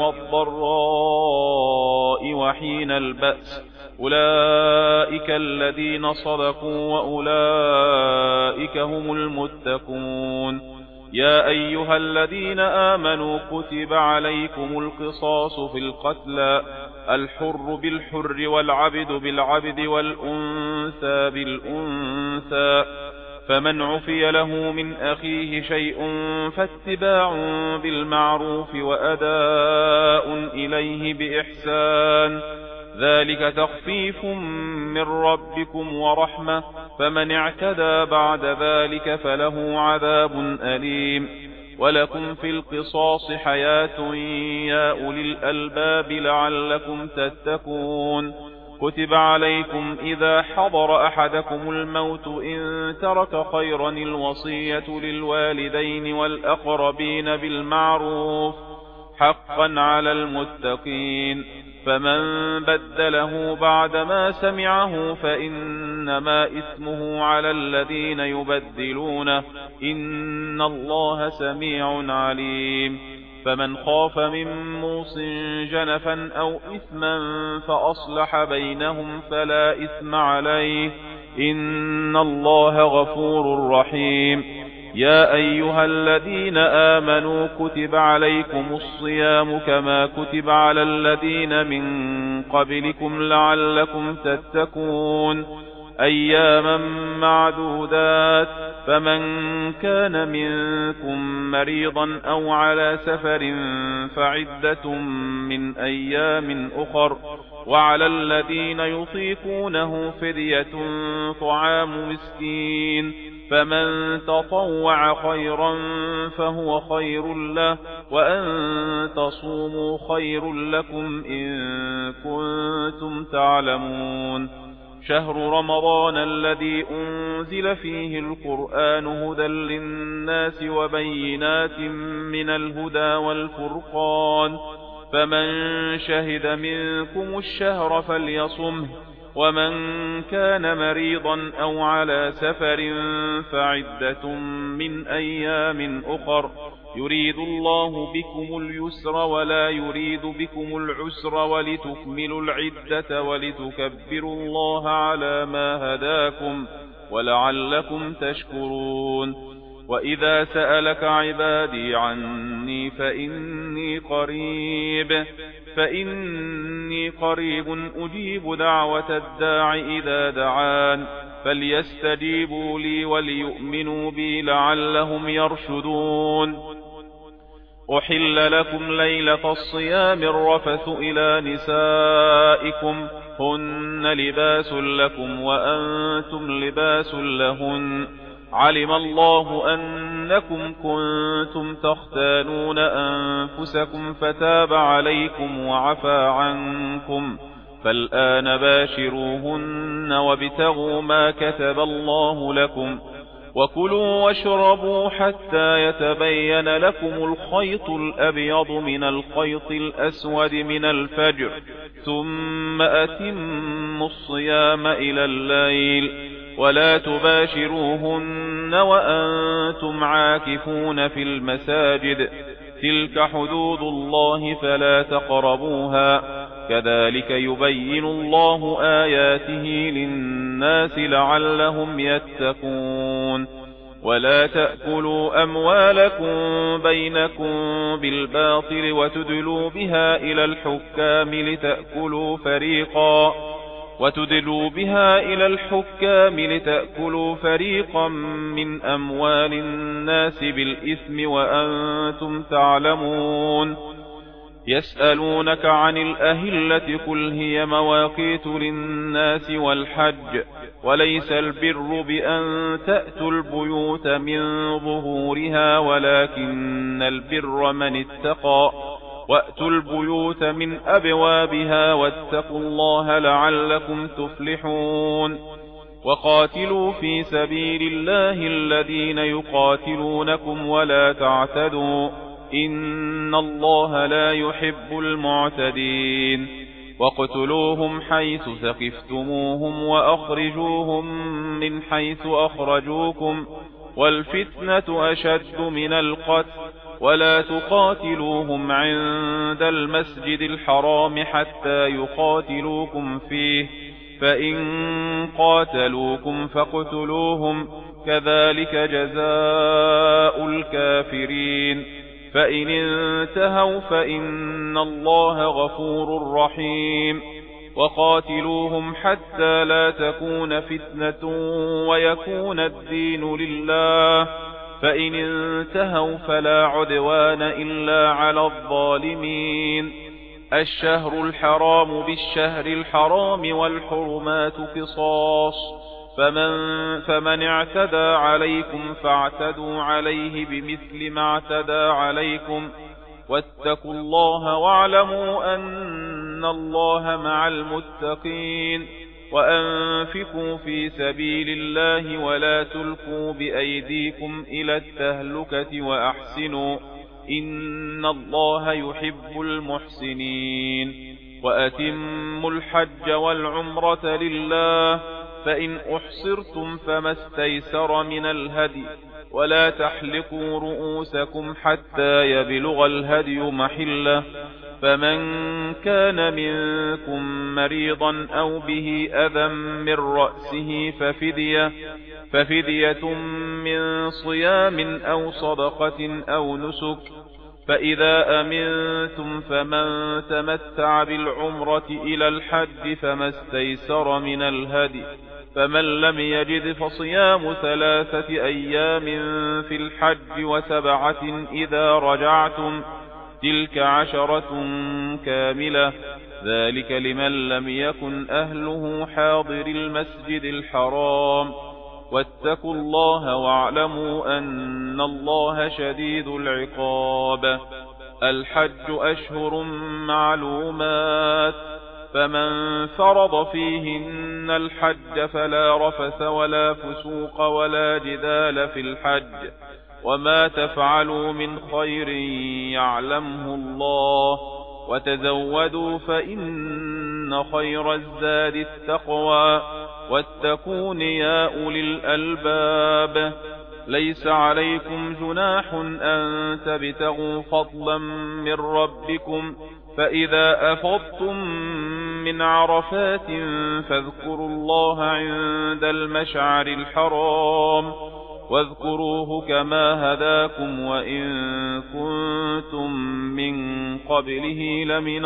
Speaker 1: والضراء وحين البأس أولئك الذين صدقوا وأولئك هم المتقون. يا أيها الذين آمنوا كتب عليكم القصاص في القتلى الحر بالحر والعبد بالعبد والأنثى بالأنثى فمن عفي له من أخيه شيء فاتباع بالمعروف وأداء إليه بإحسان ذلك تخفيف من ربكم ورحمة فمن اعتدى بعد ذلك فله عذاب أليم. ولكم في القصاص حياة يا أولي الألباب لعلكم تتقون. كتب عليكم إذا حضر أحدكم الموت إن ترك خيرا الوصية للوالدين والأقربين بالمعروف حقا على المتقين. فمن بدله بعدما سمعه فإنما إثمه على الذين يبدلونه إن الله سميع عليم. فمن خاف من موص جنفا أو إثما فأصلح بينهم فلا إثم عليه إن الله غفور رحيم. يا أيها الذين آمنوا كتب عليكم الصيام كما كتب على الذين من قبلكم لعلكم تتقون أياما معدودات فمن كان منكم مريضا أو على سفر فعدة من أيام أخر وعلى الذين يطيقونه فدية طعام مسكين فمن تطوع خيرا فهو خير له وأن تصوموا خير لكم إن كنتم تعلمون. شهر رمضان الذي أنزل فيه القرآن هدى للناس وبينات من الهدى والفرقان فمن شهد منكم الشهر فليصمه ومن كان مريضا أو على سفر فعدة من أيام أخر يريد الله بكم اليسر ولا يريد بكم العسر ولتكملوا العدة ولتكبروا الله على ما هداكم ولعلكم تشكرون. وإذا سألك عبادي عني فإني قريب أجيب دعوة الداع إذا دعان فليستجيبوا لي وليؤمنوا بي لعلهم يرشدون. أحل لكم ليلة الصيام الرفث إلى نسائكم هن لباس لكم وأنتم لباس لهن علم الله أنكم كنتم تختانون أنفسكم فتاب عليكم وعفى عنكم فالآن باشروهن وابتغوا ما كتب الله لكم وكلوا واشربوا حتى يتبين لكم الخيط الأبيض من الخيط الأسود من الفجر ثم أتموا الصيام إلى الليل ولا تباشروهن وأنتم عاكفون في المساجد تلك حدود الله فلا تقربوها كذلك يبين الله آياته للناس لعلهم يتقون. ولا تأكلوا أموالكم بينكم بالباطل وتدلوا بها إلى الحكام لتأكلوا فريقا من أموال الناس بالإثم وأنتم تعلمون. يسألونك عن الأهلة قل هي مواقيت للناس والحج وليس البر بأن تأتوا البيوت من ظهورها ولكن البر من اتقى وأتوا البيوت من أبوابها واتقوا الله لعلكم تفلحون. وقاتلوا في سبيل الله الذين يقاتلونكم ولا تعتدوا إن الله لا يحب المعتدين واقتلوهم حيث ثقفتموهم وأخرجوهم من حيث أخرجوكم والفتنة أشد من القتل ولا تقاتلوهم عند المسجد الحرام حتى يقاتلوكم فيه فإن قاتلوكم فاقتلوهم كذلك جزاء الكافرين فإن انتهوا فإن الله غفور رحيم وقاتلوهم حتى لا تكون فتنة ويكون الدين لله فإن انتهوا فلا عدوان إلا على الظالمين الشهر الحرام بالشهر الحرام والحرمات قصاص فمن اعتدى عليكم فاعتدوا عليه بمثل ما اعتدى عليكم واتقوا الله واعلموا أن الله مع المتقين وأنفقوا في سبيل الله ولا تلقوا بأيديكم إلى التهلكة وأحسنوا إن الله يحب المحسنين وأتموا الحج والعمرة لله فإن أحصرتم فما استيسر من الهدي ولا تحلقوا رؤوسكم حتى يبلغ الهدي محله فمن كان منكم مريضا أو به أذى من رأسه ففدية من صيام أو صدقة أو نسك فإذا أمنتم فمن تمتع بالعمرة إلى الحج فما استيسر من الهدي فمن لم يجد فصيام 3 أيام في الحج و7 إذا رجعتم تلك 10 كاملة ذلك لمن لم يكن أهله حاضر المسجد الحرام واتقوا الله واعلموا أن الله شديد العقاب الحج أشهر معلومات فمن فرض فيهن الحج فلا رفث ولا فسوق ولا جدال في الحج وما تفعلوا من خير يعلمه الله وتزودوا فإن خير الزاد التقوى واتقون يا أولي الألباب ليس عليكم جناح أن تبتغوا فضلا من ربكم فإذا أفضتم من عرفات فاذكروا الله عند المشعر الحرام واذكروه كما هداكم وإن كنتم من قبله لمن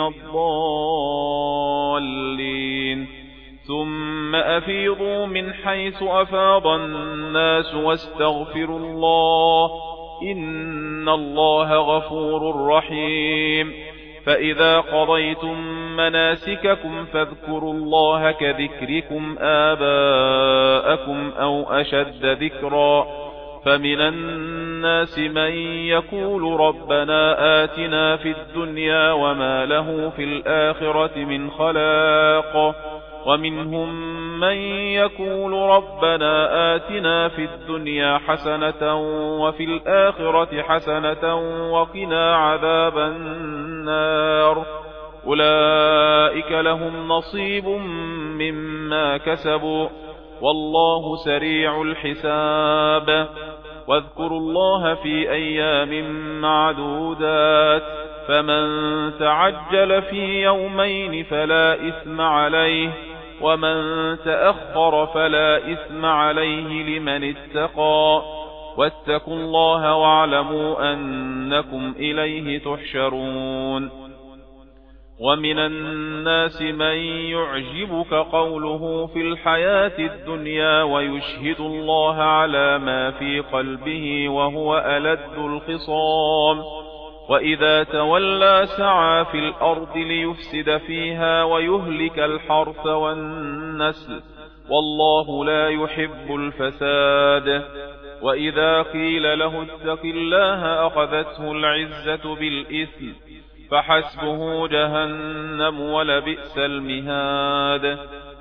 Speaker 1: الضالين ثم أفيضوا من حيث أفاض الناس واستغفروا الله إن الله غفور رحيم فإذا قضيتم مناسككم فاذكروا الله كذكركم آباءكم أو أشد ذكرا فمن الناس من يقول ربنا آتنا في الدنيا وما له في الآخرة من خلاق ومنهم من يقول ربنا آتنا في الدنيا حسنة وفي الآخرة حسنة وقنا عذاب النار أولئك لهم نصيب مما كسبوا والله سريع الحساب واذكروا الله في أيام معدودات فمن تعجل في يومين فلا إثم عليه ومن تأخر فلا إثم عليه لمن اتقى واتقوا الله واعلموا أنكم إليه تحشرون ومن الناس من يعجبك قوله في الحياة الدنيا ويشهد الله على ما في قلبه وهو ألد الخصام وإذا تولى سعى في الأرض ليفسد فيها ويهلك الحرث والنسل والله لا يحب الفساد وإذا قيل له اتق الله أخذته العزة بالإثم فحسبه جهنم ولبئس المهاد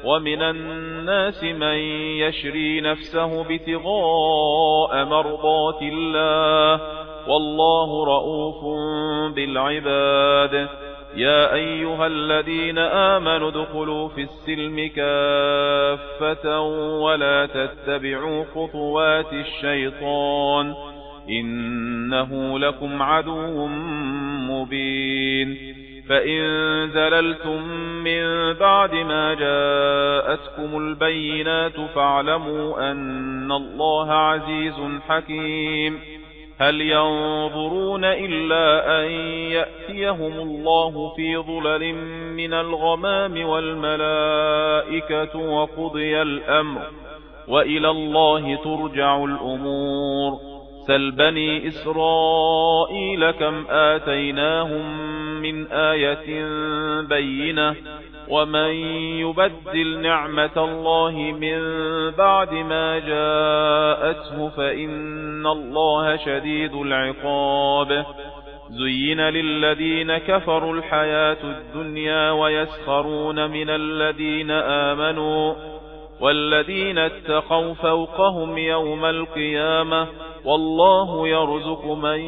Speaker 1: ومن الناس من يشري نفسه ابتغاء مرضات الله والله رؤوف بالعباد. يا أيها الذين آمنوا ادخلوا في السلم كافة ولا تتبعوا خطوات الشيطان إنه لكم عدو مبين. فإن زللتم من بعد ما جاءتكم البينات فاعلموا أن الله عزيز حكيم. هل ينظرون إلا أن يأتيهم الله في ظلل من الغمام والملائكة وقضي الأمر وإلى الله ترجع الأمور. سل بني إسرائيل كم آتيناهم من آية بينة ومن يبدل نعمة الله من بعد ما جاءته فإن الله شديد العقاب. زين للذين كفروا الحياة الدنيا ويسخرون من الذين آمنوا والذين اتقوا فوقهم يوم القيامة والله يرزق من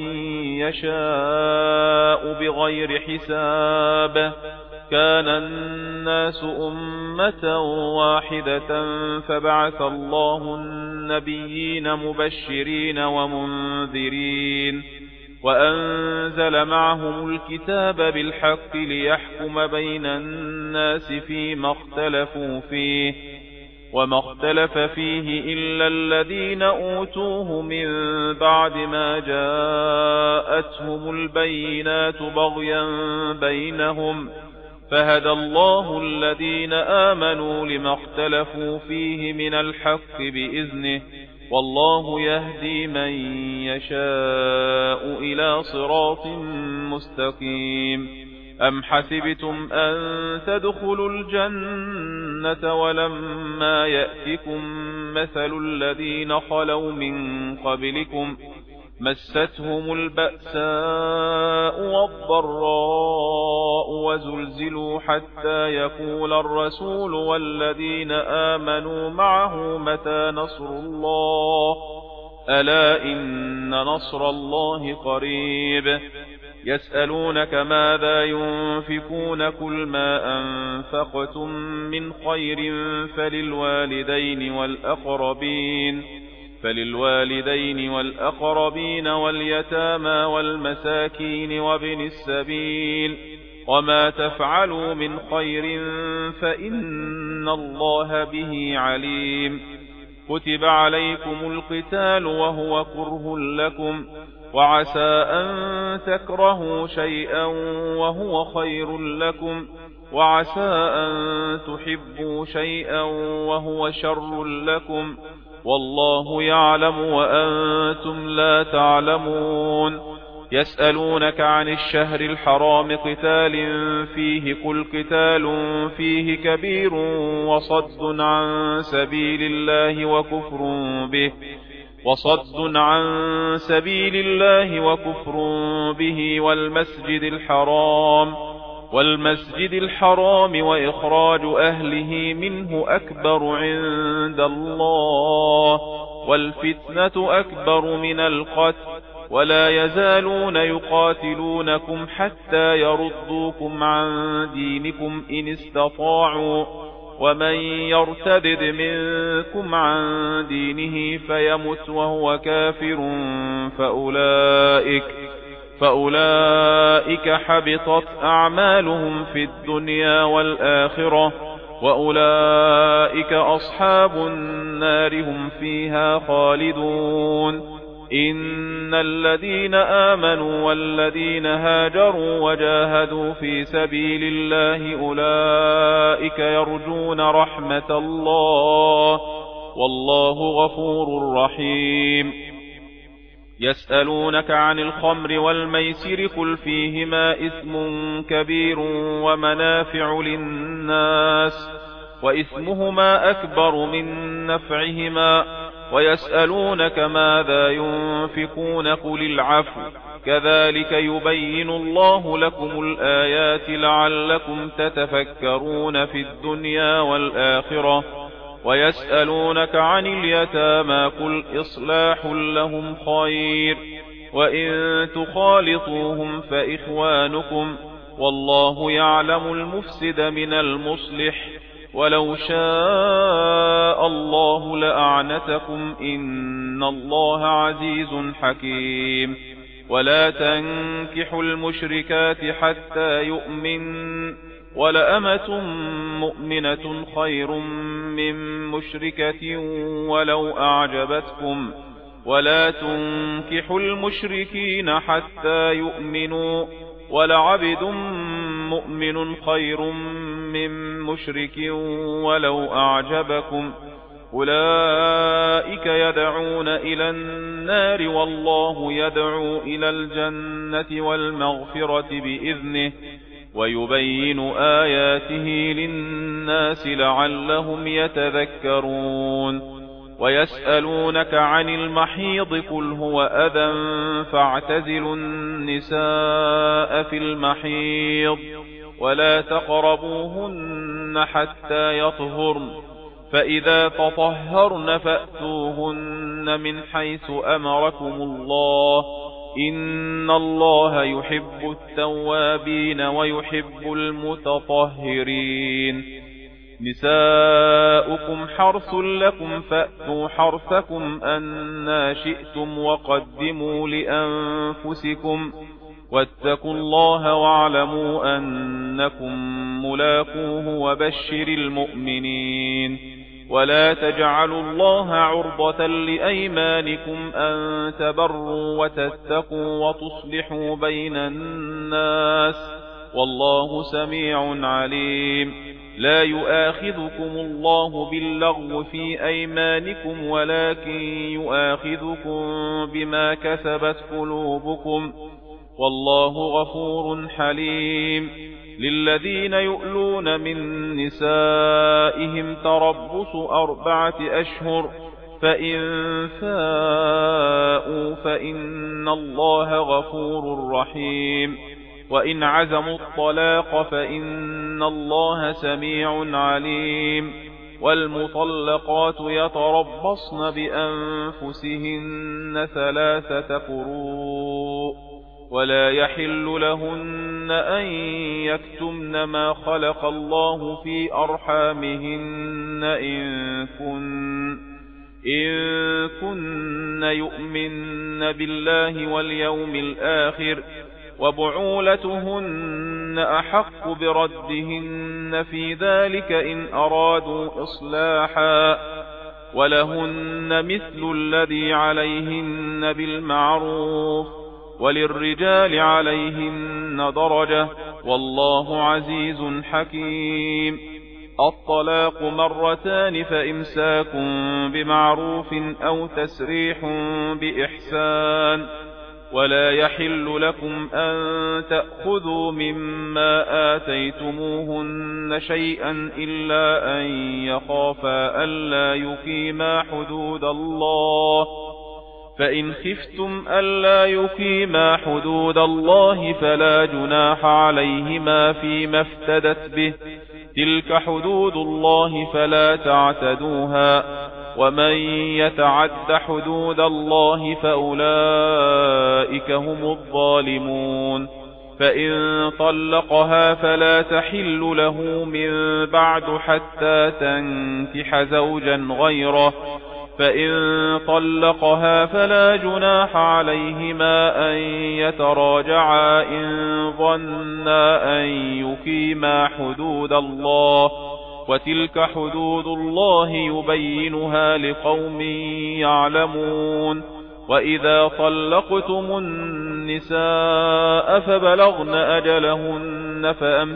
Speaker 1: يشاء بغير حساب. كان الناس أمة واحدة فبعث الله النبيين مبشرين ومنذرين وأنزل معهم الكتاب بالحق ليحكم بين الناس فيما اختلفوا فيه وما اختلف فيه إلا الذين أوتوه من بعد ما جاءتهم البينات بغيا بينهم فهدى الله الذين آمنوا لما اختلفوا فيه من الحق بإذنه والله يهدي من يشاء إلى صراط مستقيم. أم حسبتم أن تدخلوا الجنة ولما يأتكم مثل الذين خلوا من قبلكم مستهم البأساء والضراء وزلزلوا حتى يقول الرسول والذين آمنوا معه متى نصر الله ألا إن نصر الله قريب. يسألونك ماذا ينفقون قل ما أنفقتم من خير فللوالدين والأقربين واليتامى والمساكين وابن السبيل وما تفعلوا من خير فإن الله به عليم. كتب عليكم القتال وهو كره لكم وعسى أن تكرهوا شيئا وهو خير لكم وعسى أن تحبوا شيئا وهو شر لكم والله يعلم وأنتم لا تعلمون. يسألونك عن الشهر الحرام قتال فيه قل قتال فيه كبير وصد عن سبيل الله وكفر به والمسجد الحرام وإخراج أهله منه أكبر عند الله والفتنة أكبر من القتل ولا يزالون يقاتلونكم حتى يردوكم عن دينكم إن استطاعوا ومن يرتدد منكم عن دينه فيمت وهو كافر فأولئك حبطت أعمالهم في الدنيا والآخرة وأولئك أصحاب النار هم فيها خالدون. إن الذين آمنوا والذين هاجروا وجاهدوا في سبيل الله أولئك يرجون رحمة الله والله غفور رحيم. يسألونك عن الخمر والميسر قل فيهما إثم كبير ومنافع للناس وإثمهما أكبر من نفعهما ويسألونك ماذا ينفقون قل العفو كذلك يبين الله لكم الآيات لعلكم تتفكرون في الدنيا والآخرة. ويسألونك عن اليتامى قل إصلاح لهم خير وإن تخالطوهم فإخوانكم والله يعلم المفسد من المصلح ولو شاء الله لأعنتكم إن الله عزيز حكيم. ولا تنكحوا المشركات حتى يؤمن ولأمة مؤمنة خير من مشركة ولو أعجبتكم ولا تنكحوا المشركين حتى يؤمنوا ولعبد مؤمن خير من مشرك ولو أعجبكم أولئك يدعون إلى النار والله يدعو إلى الجنة والمغفرة بإذنه ويبين آياته للناس لعلهم يتذكرون. ويسألونك عن المحيض قل هو أذى فاعتزلوا النساء في المحيض ولا تقربوهن حتى يطهرن فإذا تطهرن فأتوهن من حيث أمركم الله إن الله يحب التوابين ويحب المتطهرين. نساؤكم حرث لكم فأتوا حرثكم أنى شئتم وقدموا لأنفسكم واتقوا الله واعلموا أنكم ملاقوه وبشر المؤمنين. ولا تجعلوا الله عرضة لأيمانكم أن تبروا وتتقوا وتصلحوا بين الناس والله سميع عليم. لا يؤاخذكم الله باللغو في أيمانكم ولكن يؤاخذكم بما كسبت قلوبكم والله غفور حليم. للذين يؤلون من نسائهم تربص 4 أشهر فإن فاءوا فإن الله غفور رحيم. وإن عزموا الطلاق فإن الله سميع عليم. والمطلقات يتربصن بأنفسهن 3 قروء ولا يحل لهن أن يكتمن ما خلق الله في أرحامهن إن كن يؤمن بالله واليوم الآخر وبعولتهن أحق بردهن في ذلك إن أرادوا إصلاحا ولهن مثل الذي عليهن بالمعروف وللرجال عليهن درجة والله عزيز حكيم. الطلاق 2 مرتان فإمساك بمعروف أو تسريح بإحسان ولا يحل لكم أن تأخذوا مما آتيتموهن شيئا إلا أن يخافا ألا يقيما حدود الله فإن خفتم ألا يقيما حدود الله فلا جناح عليهما فيما افتدت به تلك حدود الله فلا تعتدوها ومن يتعد حدود الله فأولئك هم الظالمون. فإن طلقها فلا تحل له من بعد حتى تنكح زوجا غيره فإن طلقها فلا جناح عليهما أن يتراجعا إن ظنا أن يقيما حدود الله وتلك حدود الله يبينها لقوم يعلمون. وإذا طلقتم النساء فبلغن أجلهن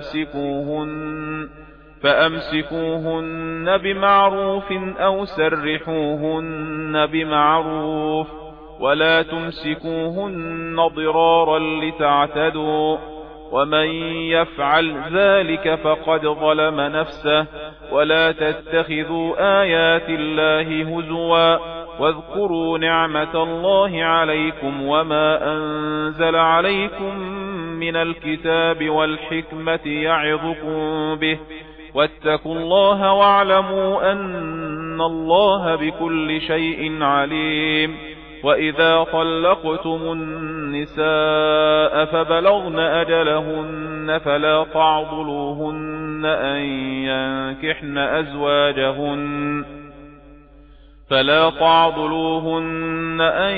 Speaker 1: فأمسكوهن بمعروف أو سرحوهن بمعروف ولا تمسكوهن ضرارا لتعتدوا ومن يفعل ذلك فقد ظلم نفسه. ولا تتخذوا آيات الله هزوا واذكروا نعمة الله عليكم وما أنزل عليكم من الكتاب والحكمة يعظكم به، واتقوا الله واعلموا أن الله بكل شيء عليم. وإذا طلقتم النساء فبلغن أجلهن فلا تعضلوهن أن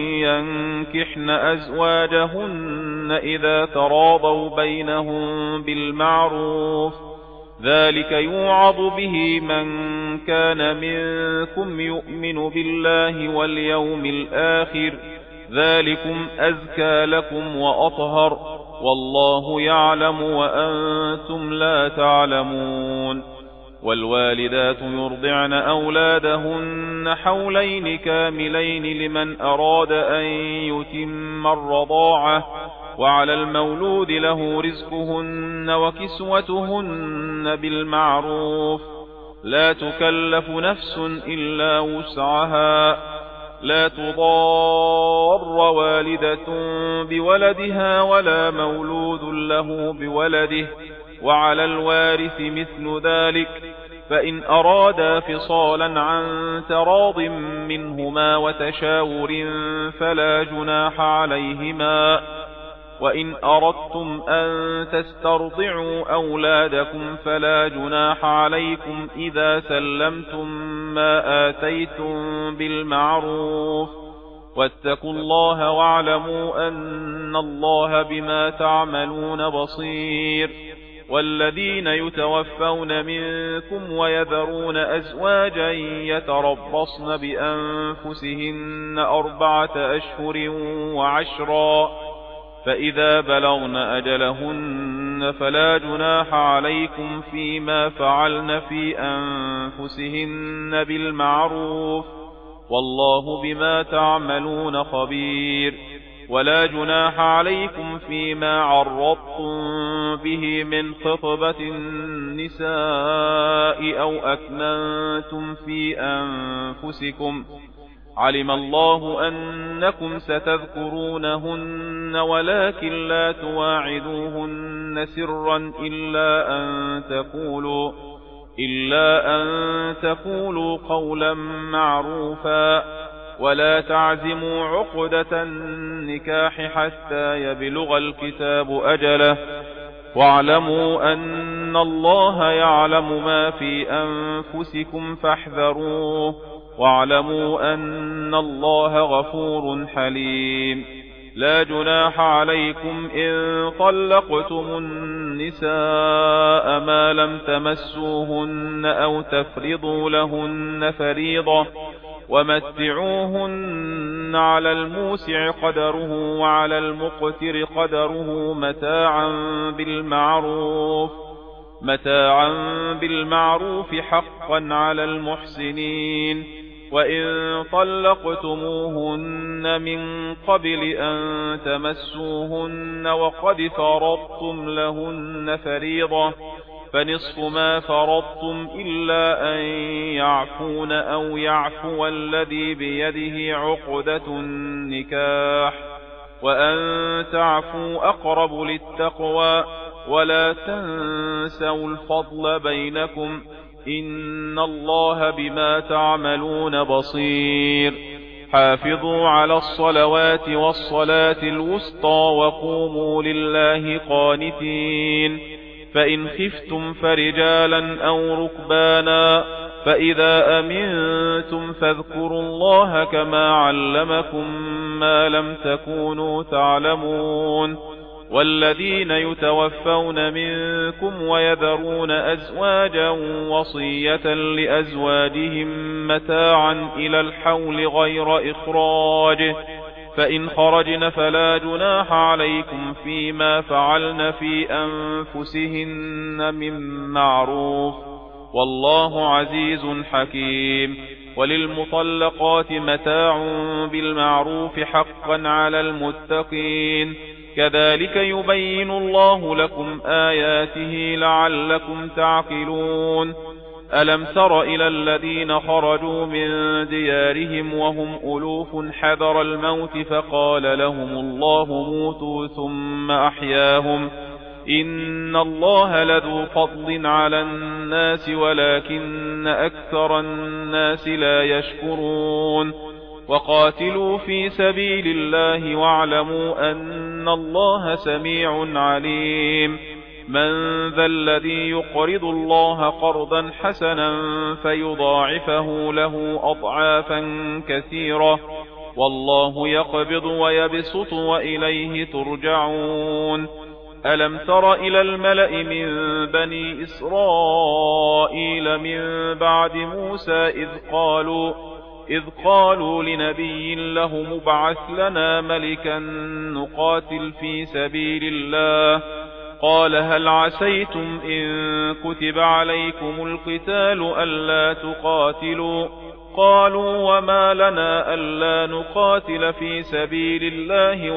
Speaker 1: ينكحن أزواجهن إذا تراضوا بينهم بالمعروف، ذلك يوعظ به من كان منكم يؤمن بالله واليوم الآخر، ذلكم أزكى لكم وأطهر، والله يعلم وأنتم لا تعلمون. والوالدات يرضعن أولادهن حولين كاملين لمن أراد أن يتم الرضاعة، وعلى المولود له رزقهن وكسوتهن بالمعروف، لا تكلف نفس إلا وسعها، لا تضار والدة بولدها ولا مولود له بولده، وعلى الوارث مثل ذلك، فإن أرادا فصالا عن تراض منهما وتشاور فلا جناح عليهما. وإن أردتم أن تسترضعوا أولادكم فلا جناح عليكم إذا سلمتم ما آتيتم بالمعروف، واتقوا الله واعلموا أن الله بما تعملون بصير. والذين يتوفون منكم ويذرون أزواجا يتربصن بأنفسهن 4 أشهر وعشرا، فإذا بلغن أجلهن فلا جناح عليكم فيما فعلن في أنفسهن بالمعروف، والله بما تعملون خبير. ولا جناح عليكم فيما عرضتم به من خطبة النساء أو أكننتم في أنفسكم، علم الله أنكم ستذكرونهن ولكن لا تواعدوهن سرا إلا أن تقولوا قولا معروفا، ولا تعزموا عقدة النكاح حتى يبلغ الكتاب أجله، واعلموا أن الله يعلم ما في أنفسكم فاحذروه، واعلموا أن الله غفور حليم. لا جناح عليكم إن طلقتم النساء ما لم تمسوهن أو تفرضوا لهن فريضة، ومتعوهن على الموسع قدره وعلى المقتر قدره متاعا بالمعروف حقا على المحسنين. وإن طلقتموهن من قبل أن تمسوهن وقد فرضتم لهن فريضة فنصف ما فرضتم إلا أن يعفون أو يعفو الذي بيده عقدة النكاح، وأن تعفوا أقرب للتقوى، ولا تنسوا الفضل بينكم، إن الله بما تعملون بصير. حافظوا على الصلوات والصلاة الوسطى وقوموا لله قانتين. فإن خفتم فرجالا أو ركبانا، فإذا أمنتم فاذكروا الله كما علمكم ما لم تكونوا تعلمون. والذين يتوفون منكم ويذرون أزواجا وصية لأزواجهم متاعا إلى الحول غير إخراج، فإن خرجن فلا جناح عليكم فيما فعلن في أنفسهن من معروف، والله عزيز حكيم. وللمطلقات متاع بالمعروف حقا على المتقين، كذلك يبين الله لكم آياته لعلكم تعقلون. ألم تر إلى الذين خرجوا من ديارهم وهم ألوف حذر الموت فقال لهم الله موتوا ثم أحياهم إن الله لذو فضل على الناس ولكن أكثر الناس لا يشكرون وقاتلوا في سبيل الله واعلموا أن الله سميع عليم من ذا الذي يقرض الله قرضا حسنا فيضاعفه له أضعافا كثيرة والله يقبض ويبسط وإليه ترجعون ألم تر إلى الملأ من بني إسرائيل من بعد موسى إذ قالوا لنبي له مبعث لنا ملكا نقاتل في سبيل الله قال هل عسيتم إن كتب عليكم القتال ألا تقاتلوا قالوا وما لنا ألا نقاتل في سبيل الله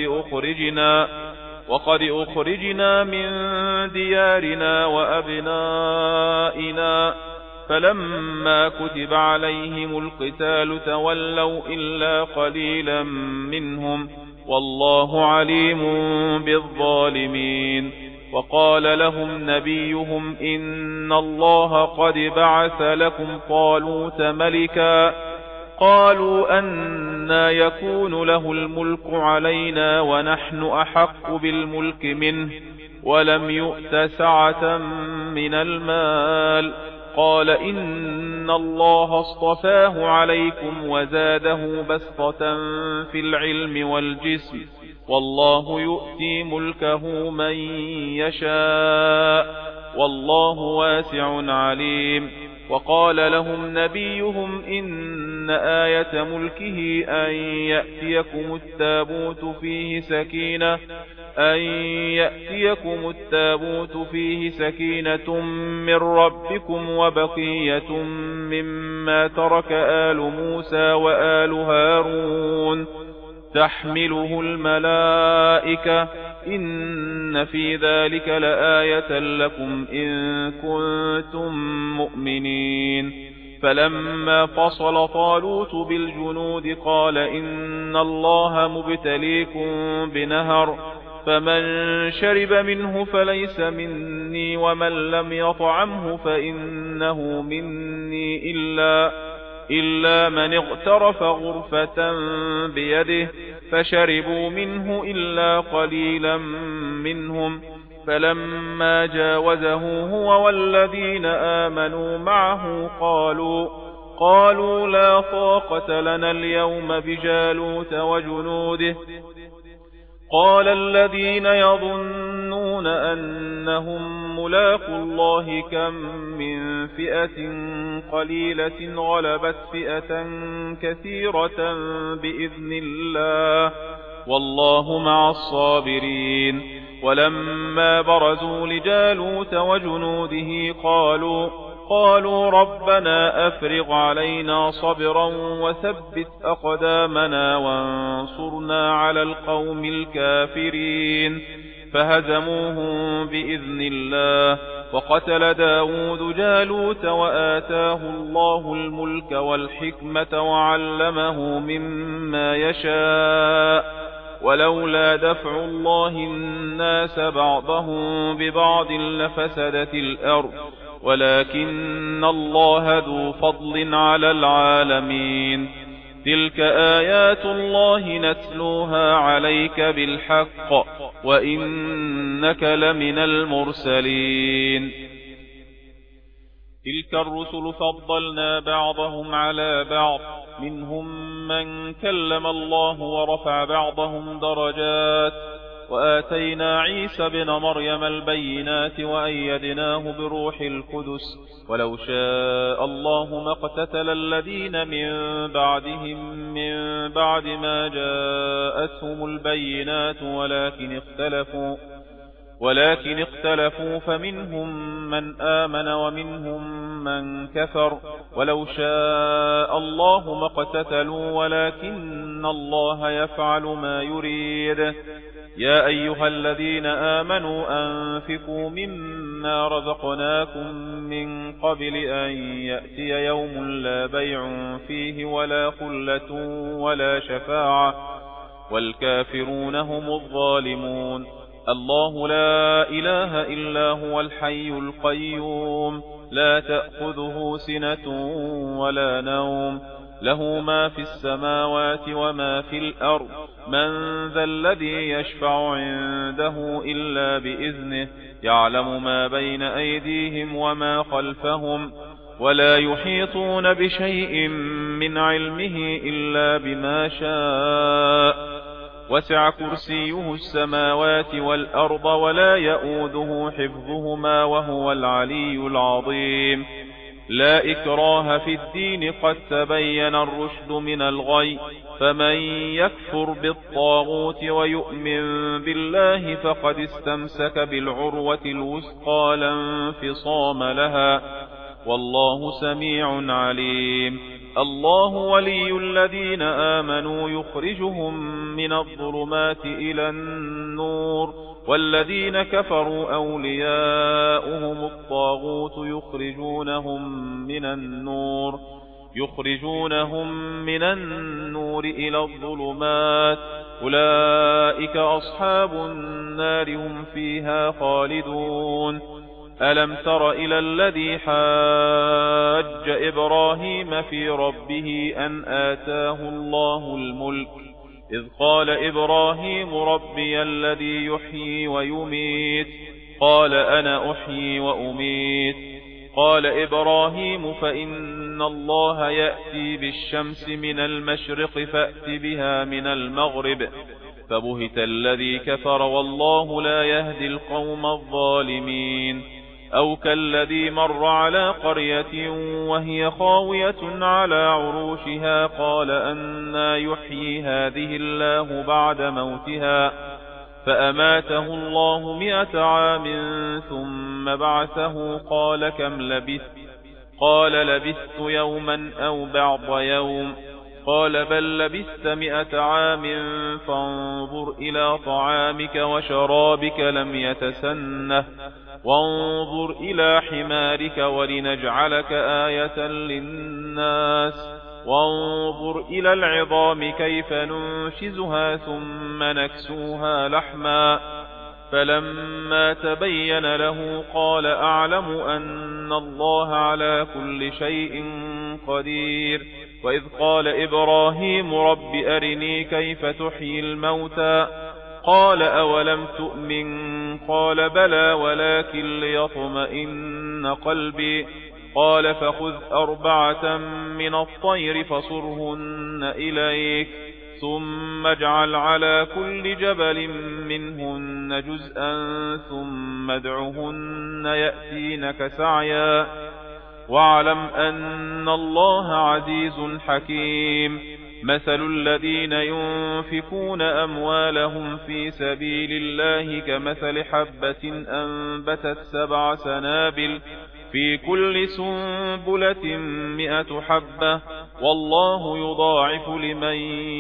Speaker 1: وقد أخرجنا من ديارنا وأبنائنا فلما كتب عليهم القتال تولوا إلا قليلا منهم والله عليم بالظالمين وقال لهم نبيهم إن الله قد بعث لكم طالوت ملكا قالوا أنى يكون له الملك علينا ونحن أحق بالملك منه ولم يؤت سعة من المال قال إن الله اصطفاه عليكم وزاده بسطة في العلم والجسم والله يؤتي ملكه من يشاء والله واسع عليم وقال لهم نبيهم إن آية ملكه أن يأتيكم التابوت فيه سكينة من ربكم وبقية مما ترك آل موسى وآل هارون تحمله الملائكة إن في ذلك لآية لكم إن كنتم مؤمنين فلما فصل طالوت بالجنود قال إن الله مبتليكم بنهر فمن شرب منه فليس مني ومن لم يطعمه فإنه مني إلا من اغترف غرفة بيده فشربوا منه إلا قليلا منهم فلما جاوزه هو والذين آمنوا معه قالوا لا طاقة لنا اليوم بجالوت وجنوده قال الذين يظنون أنهم ملاقو الله كم من فئة قليلة غلبت فئة كثيرة بإذن الله والله مع الصابرين ولما برزوا لجالوت وجنوده قالوا ربنا أفرغ علينا صبرا وثبت أقدامنا وانصرنا على القوم الكافرين فهزموهم بإذن الله وقتل داود جالوت وآتاه الله الملك والحكمة وعلمه مما يشاء ولولا دفع الله الناس بعضهم ببعض لفسدت الأرض ولكن الله ذو فضل على العالمين تلك آيات الله نتلوها عليك بالحق وإنك لمن المرسلين تلك الرسل فضلنا بعضهم على بعض منهم من كلم الله ورفع بعضهم درجات وآتينا عيسى بن مريم البينات وأيدناه بروح القدس ولو شاء الله ما اقتتل الذين من بعدهم من بعد ما جاءتهم البينات ولكن اختلفوا فمنهم من آمن ومنهم من كفر ولو شاء الله ما اقتتلوا ولكن الله يفعل ما يريد يا أيها الذين آمنوا أنفقوا مما رزقناكم من قبل أن يأتي يوم لا بيع فيه ولا خلة ولا شفاعة والكافرون هم الظالمون. الله لا إله إلا هو الحي القيوم لا تأخذه سنة ولا نوم له ما في السماوات وما في الأرض من ذا الذي يشفع عنده إلا بإذنه يعلم ما بين أيديهم وما خلفهم ولا يحيطون بشيء من علمه إلا بما شاء وسع كرسيه السماوات والأرض ولا يؤوده حفظهما وهو العلي العظيم. لا إكراه في الدين قد تبين الرشد من الغي فمن يكفر بالطاغوت ويؤمن بالله فقد استمسك بالعروة الوثقى لا انفصام لها والله سميع عليم. الله ولي الذين آمنوا يخرجهم من الظلمات إلى النور والذين كفروا أولياؤهم الطاغوت يخرجونهم من النور إلى الظلمات أولئك أصحاب النار هم فيها خالدون. ألم تر إلى الذي حاج إبراهيم في ربه أن آتاه الله الملك إذ قال إبراهيم ربي الذي يحيي ويميت قال أنا أحيي وأميت قال إبراهيم فإن الله يأتي بالشمس من المشرق فأت بها من المغرب فبهت الذي كفر والله لا يهدي القوم الظالمين. أو كالذي مر على قرية وهي خاوية على عروشها قال أنى يحيي هذه الله بعد موتها فأماته الله 100 عام ثم بعثه قال كم لبثت قال لبثت يوما أو بعض يوم قال بل لبثت 100 عام فانظر إلى طعامك وشرابك لم يتسنه وانظر إلى حمارك ولنجعلك آية للناس وانظر إلى العظام كيف ننشزها ثم نكسوها لحما فلما تبين له قال أعلم أن الله على كل شيء قدير. وإذ قال إبراهيم رب أرني كيف تحيي الموتى قال أولم تؤمن قال بلى ولكن ليطمئن قلبي قال فخذ 4 من الطير فصرهن إليك ثم اجعل على كل جبل منهن جزءا ثم ادعهن يأتينك سعيا واعلم أن الله عزيز حكيم. مثل الذين ينفقون أموالهم في سبيل الله كمثل حبة أنبتت 7 سنابل في كل سنبلة 100 حبة والله يضاعف لمن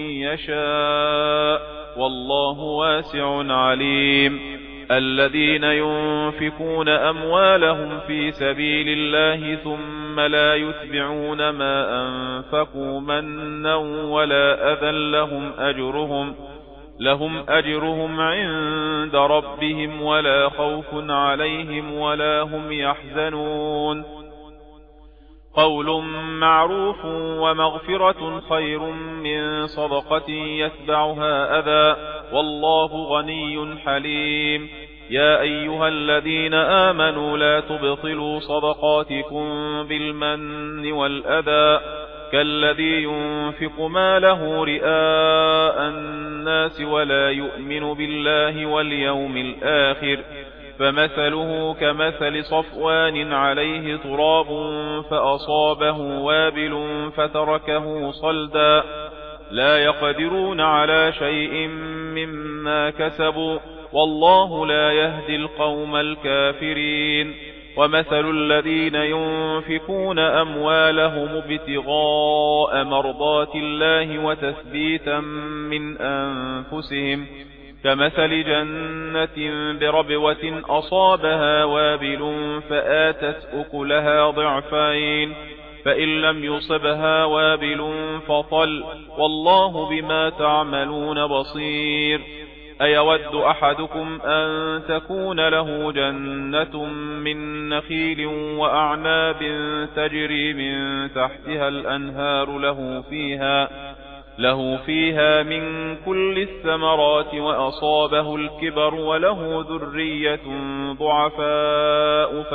Speaker 1: يشاء والله واسع عليم. الذين ينفقون أموالهم في سبيل الله ثم لا يتبعون ما أنفقوا منا ولا أذى لهم أجرهم عند ربهم ولا خوف عليهم ولا هم يحزنون. قول معروف ومغفرة خير من صدقة يتبعها أذى والله غني حليم. يا أيها الذين آمنوا لا تبطلوا صدقاتكم بالمن والأذى كالذي ينفق ماله رئاء الناس ولا يؤمن بالله واليوم الآخر فمثله كمثل صفوان عليه تراب فأصابه وابل فتركه صلدا لا يقدرون على شيء مما كسبوا والله لا يهدي القوم الكافرين. ومثل الذين ينفقون أموالهم ابتغاء مرضات الله وتثبيتا من أنفسهم كمثل جنة بربوة أصابها وابل فآتت أكلها ضعفين فإن لم يصبها وابل فطل والله بما تعملون بصير أيود أحدكم أن تكون له جنة من نخيل وأعناب تجري من تحتها الأنهار له فيها من كل الثمرات وأصابه الكبر وله ذرية ضعفاء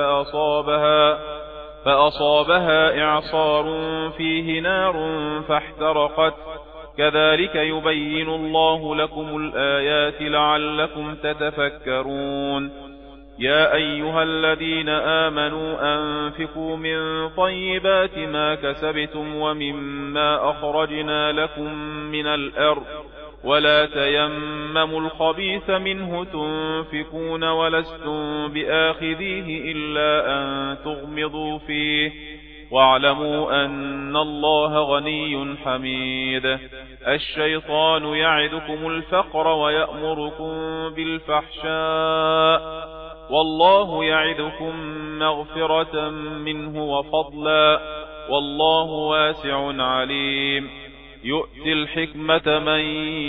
Speaker 1: فأصابها إعصار فيه نار فاحترقت كذلك يبين الله لكم الآيات لعلكم تتفكرون يا أيها الذين آمنوا أنفقوا من طيبات ما كسبتم ومما أخرجنا لكم من الأرض ولا تيمموا الخبيث منه تنفقون ولستم بآخذيه إلا أن تغمضوا فيه واعلموا أن الله غني حميد الشيطان يعدكم الفقر ويأمركم بالفحشاء والله يعدكم مغفرة منه وفضلا والله واسع عليم يؤتي الحكمة من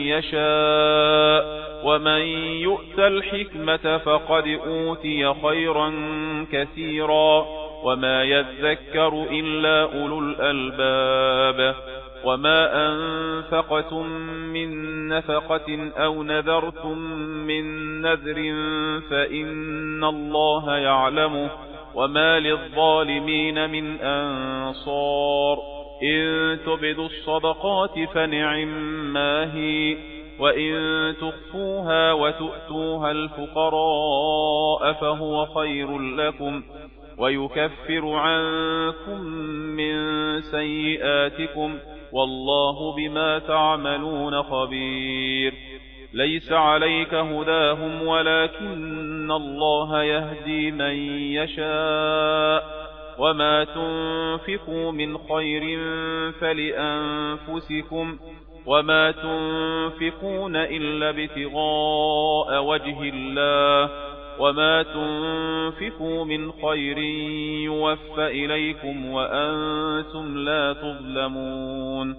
Speaker 1: يشاء ومن يؤت الحكمة فقد أوتي خيرا كثيرا وما يذكر إلا أولو الألباب وما أنفقتم من نفقة أو نذرتم من نذر فإن الله يعلمه وما للظالمين من أنصار إن تبدوا الصدقات فنعما هي وإن تخفوها وتؤتوها الفقراء فهو خير لكم ويكفر عنكم من سيئاتكم والله بما تعملون خبير ليس عليك هداهم ولكن الله يهدي من يشاء وما تنفقوا من خير فلأنفسكم وما تنفقون إلا ابتغاء وجه الله وما تنفقوا من خير يوفى إليكم وأنتم لا تظلمون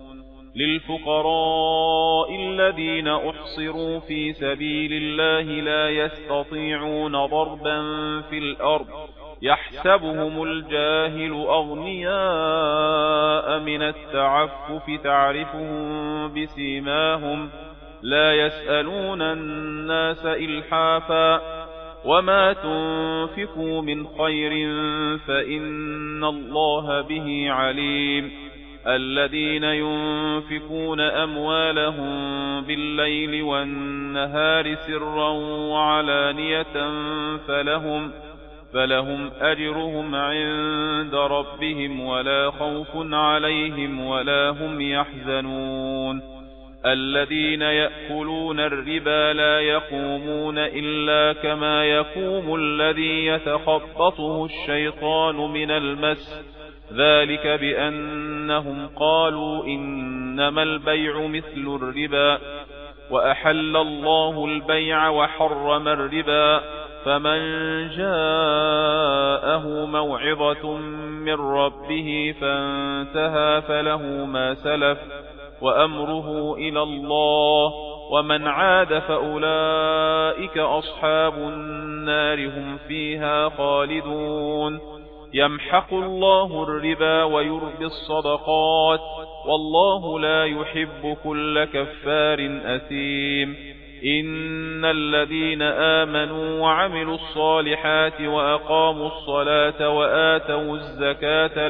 Speaker 1: للفقراء الذين أحصروا في سبيل الله لا يستطيعون ضربا في الأرض يحسبهم الجاهل أغنياء من التعفف تعرفهم بسيماهم لا يسألون الناس إلحافا وما تنفقوا من خير فإن الله به عليم الذين ينفقون أموالهم بالليل والنهار سرا وعلانية فلهم أجرهم عند ربهم ولا خوف عليهم ولا هم يحزنون الذين يأكلون الربا لا يقومون إلا كما يقوم الذي يتخبطه الشيطان من المس ذلك بأنهم قالوا إنما البيع مثل الربا وأحل الله البيع وحرم الربا فمن جاءه موعظة من ربه فانتهى فله ما سلف وأمره إلى الله ومن عاد فأولئك أصحاب النار هم فيها خالدون يمحق الله الربا ويربي الصدقات والله لا يحب كل كفار أثيم إن الذين آمنوا وعملوا الصالحات وأقاموا الصلاة وآتوا الزكاة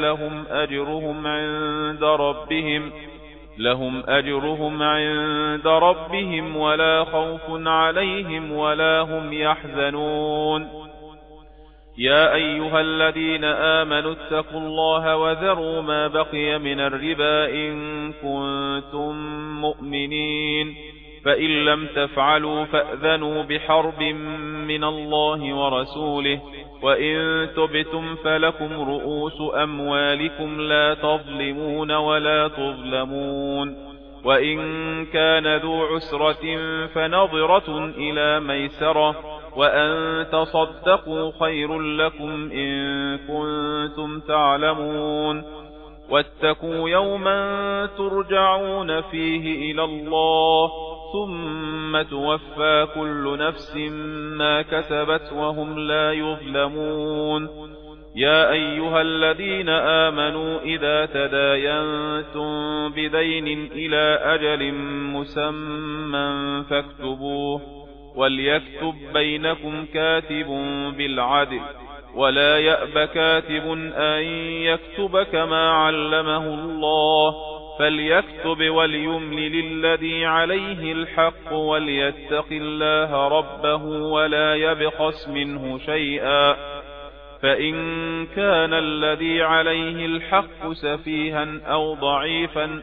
Speaker 1: لهم أجرهم عند ربهم ولا خوف عليهم ولا هم يحزنون يا أيها الذين آمنوا اتقوا الله وذروا ما بقي من الربا إن كنتم مؤمنين فإن لم تفعلوا فأذنوا بحرب من الله ورسوله وإن تبتم فلكم رؤوس أموالكم لا تظلمون ولا تظلمون وإن كان ذو عسرة فنظرة إلى ميسرة، وأن تصدقوا خير لكم إن كنتم تعلمون. واتقوا يوما ترجعون فيه إلى الله ثم توفى كل نفس ما كسبت وهم لا يظلمون. يا أيها الذين آمنوا إذا تداينتم بدين إلى أجل مسمى فاكتبوه، وليكتب بينكم كاتب بالعدل، ولا يأب كاتب أن يكتب كما علمه الله، فليكتب وليملل الذي عليه الحق وليتق الله ربه ولا يبخس منه شيئا، فإن كان الذي عليه الحق سفيها أو ضعيفا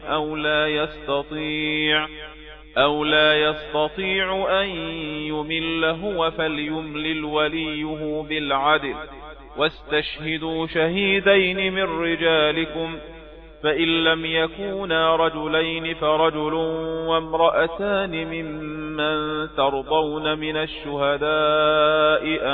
Speaker 1: أو لا يستطيع أن يمل هو فليملل وليه بالعدل، واستشهدوا شهيدين من رجالكم، فإن لم يكونا رجلين فرجل وامرأتان ممن ترضون من الشهداء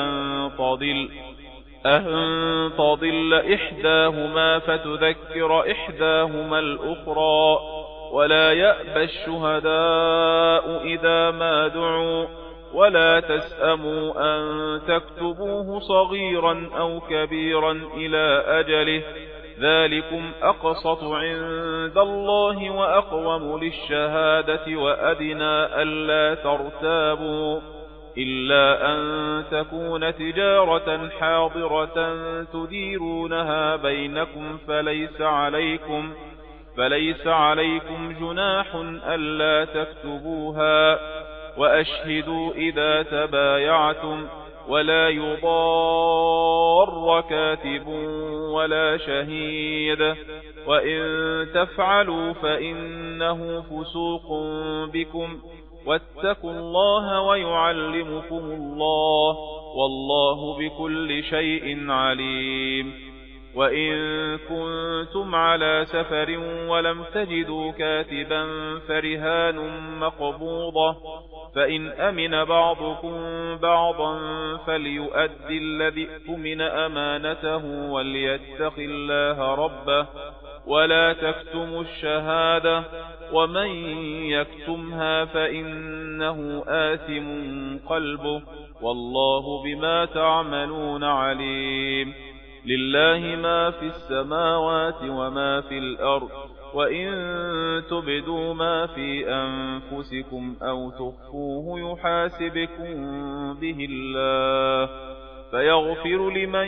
Speaker 1: أن تضل إحداهما فتذكر إحداهما الأخرى، ولا يأبى الشهداء إذا ما دعوا، ولا تسأموا أن تكتبوه صغيرا أو كبيرا إلى أجله، ذلكم أقسط عند الله وأقوم للشهادة وأدنى ألا ترتابوا، إلا أن تكون تجارة حاضرة تديرونها بينكم فليس عليكم جناح ألا تكتبوها، وأشهدوا إذا تبايعتم، ولا يضار كاتب ولا شهيد، وإن تفعلوا فإنه فسوق بكم، واتقوا الله ويعلمكم الله، والله بكل شيء عليم. وإن كنتم على سفر ولم تجدوا كاتبا فرهان مقبوضة، فإن أمن بعضكم بعضا فليؤدي الذي اؤتمن أمانته وليتق الله ربه، ولا تكتموا الشهادة، ومن يكتمها فإنه آثم قلبه، والله بما تعملون عليم. لله ما في السماوات وما في الأرض، وإن تبدوا ما في أنفسكم أو تخفوه يحاسبكم به الله، فيغفر لمن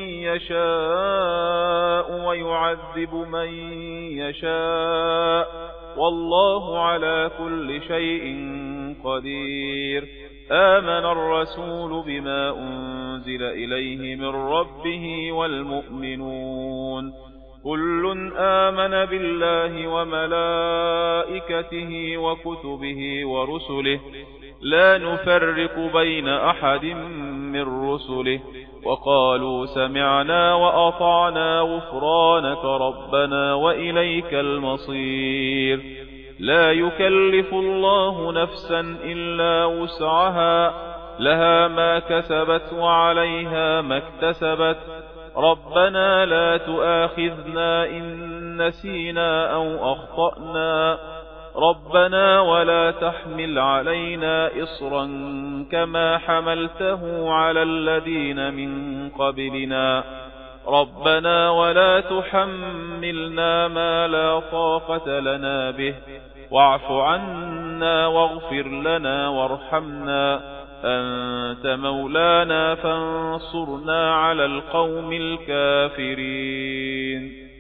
Speaker 1: يشاء ويعذب من يشاء، والله على كل شيء قدير. آمن الرسول بما أنزل إليه من ربه والمؤمنون كل آمن بالله وملائكته وكتبه ورسله لا نفرق بين أحد من رسله، وقالوا سمعنا وأطعنا غفرانك ربنا وإليك المصير. لا يكلف الله نفسا إلا وسعها، لها ما كسبت وعليها ما اكتسبت، ربنا لا تؤاخذنا إن نسينا أو أخطأنا، ربنا ولا تحمل علينا إصرا كما حملته على الذين من قبلنا، ربنا ولا تحملنا ما لا طاقة لنا به، واعف عنا واغفر لنا وارحمنا، أنت مولانا فانصرنا على القوم الكافرين.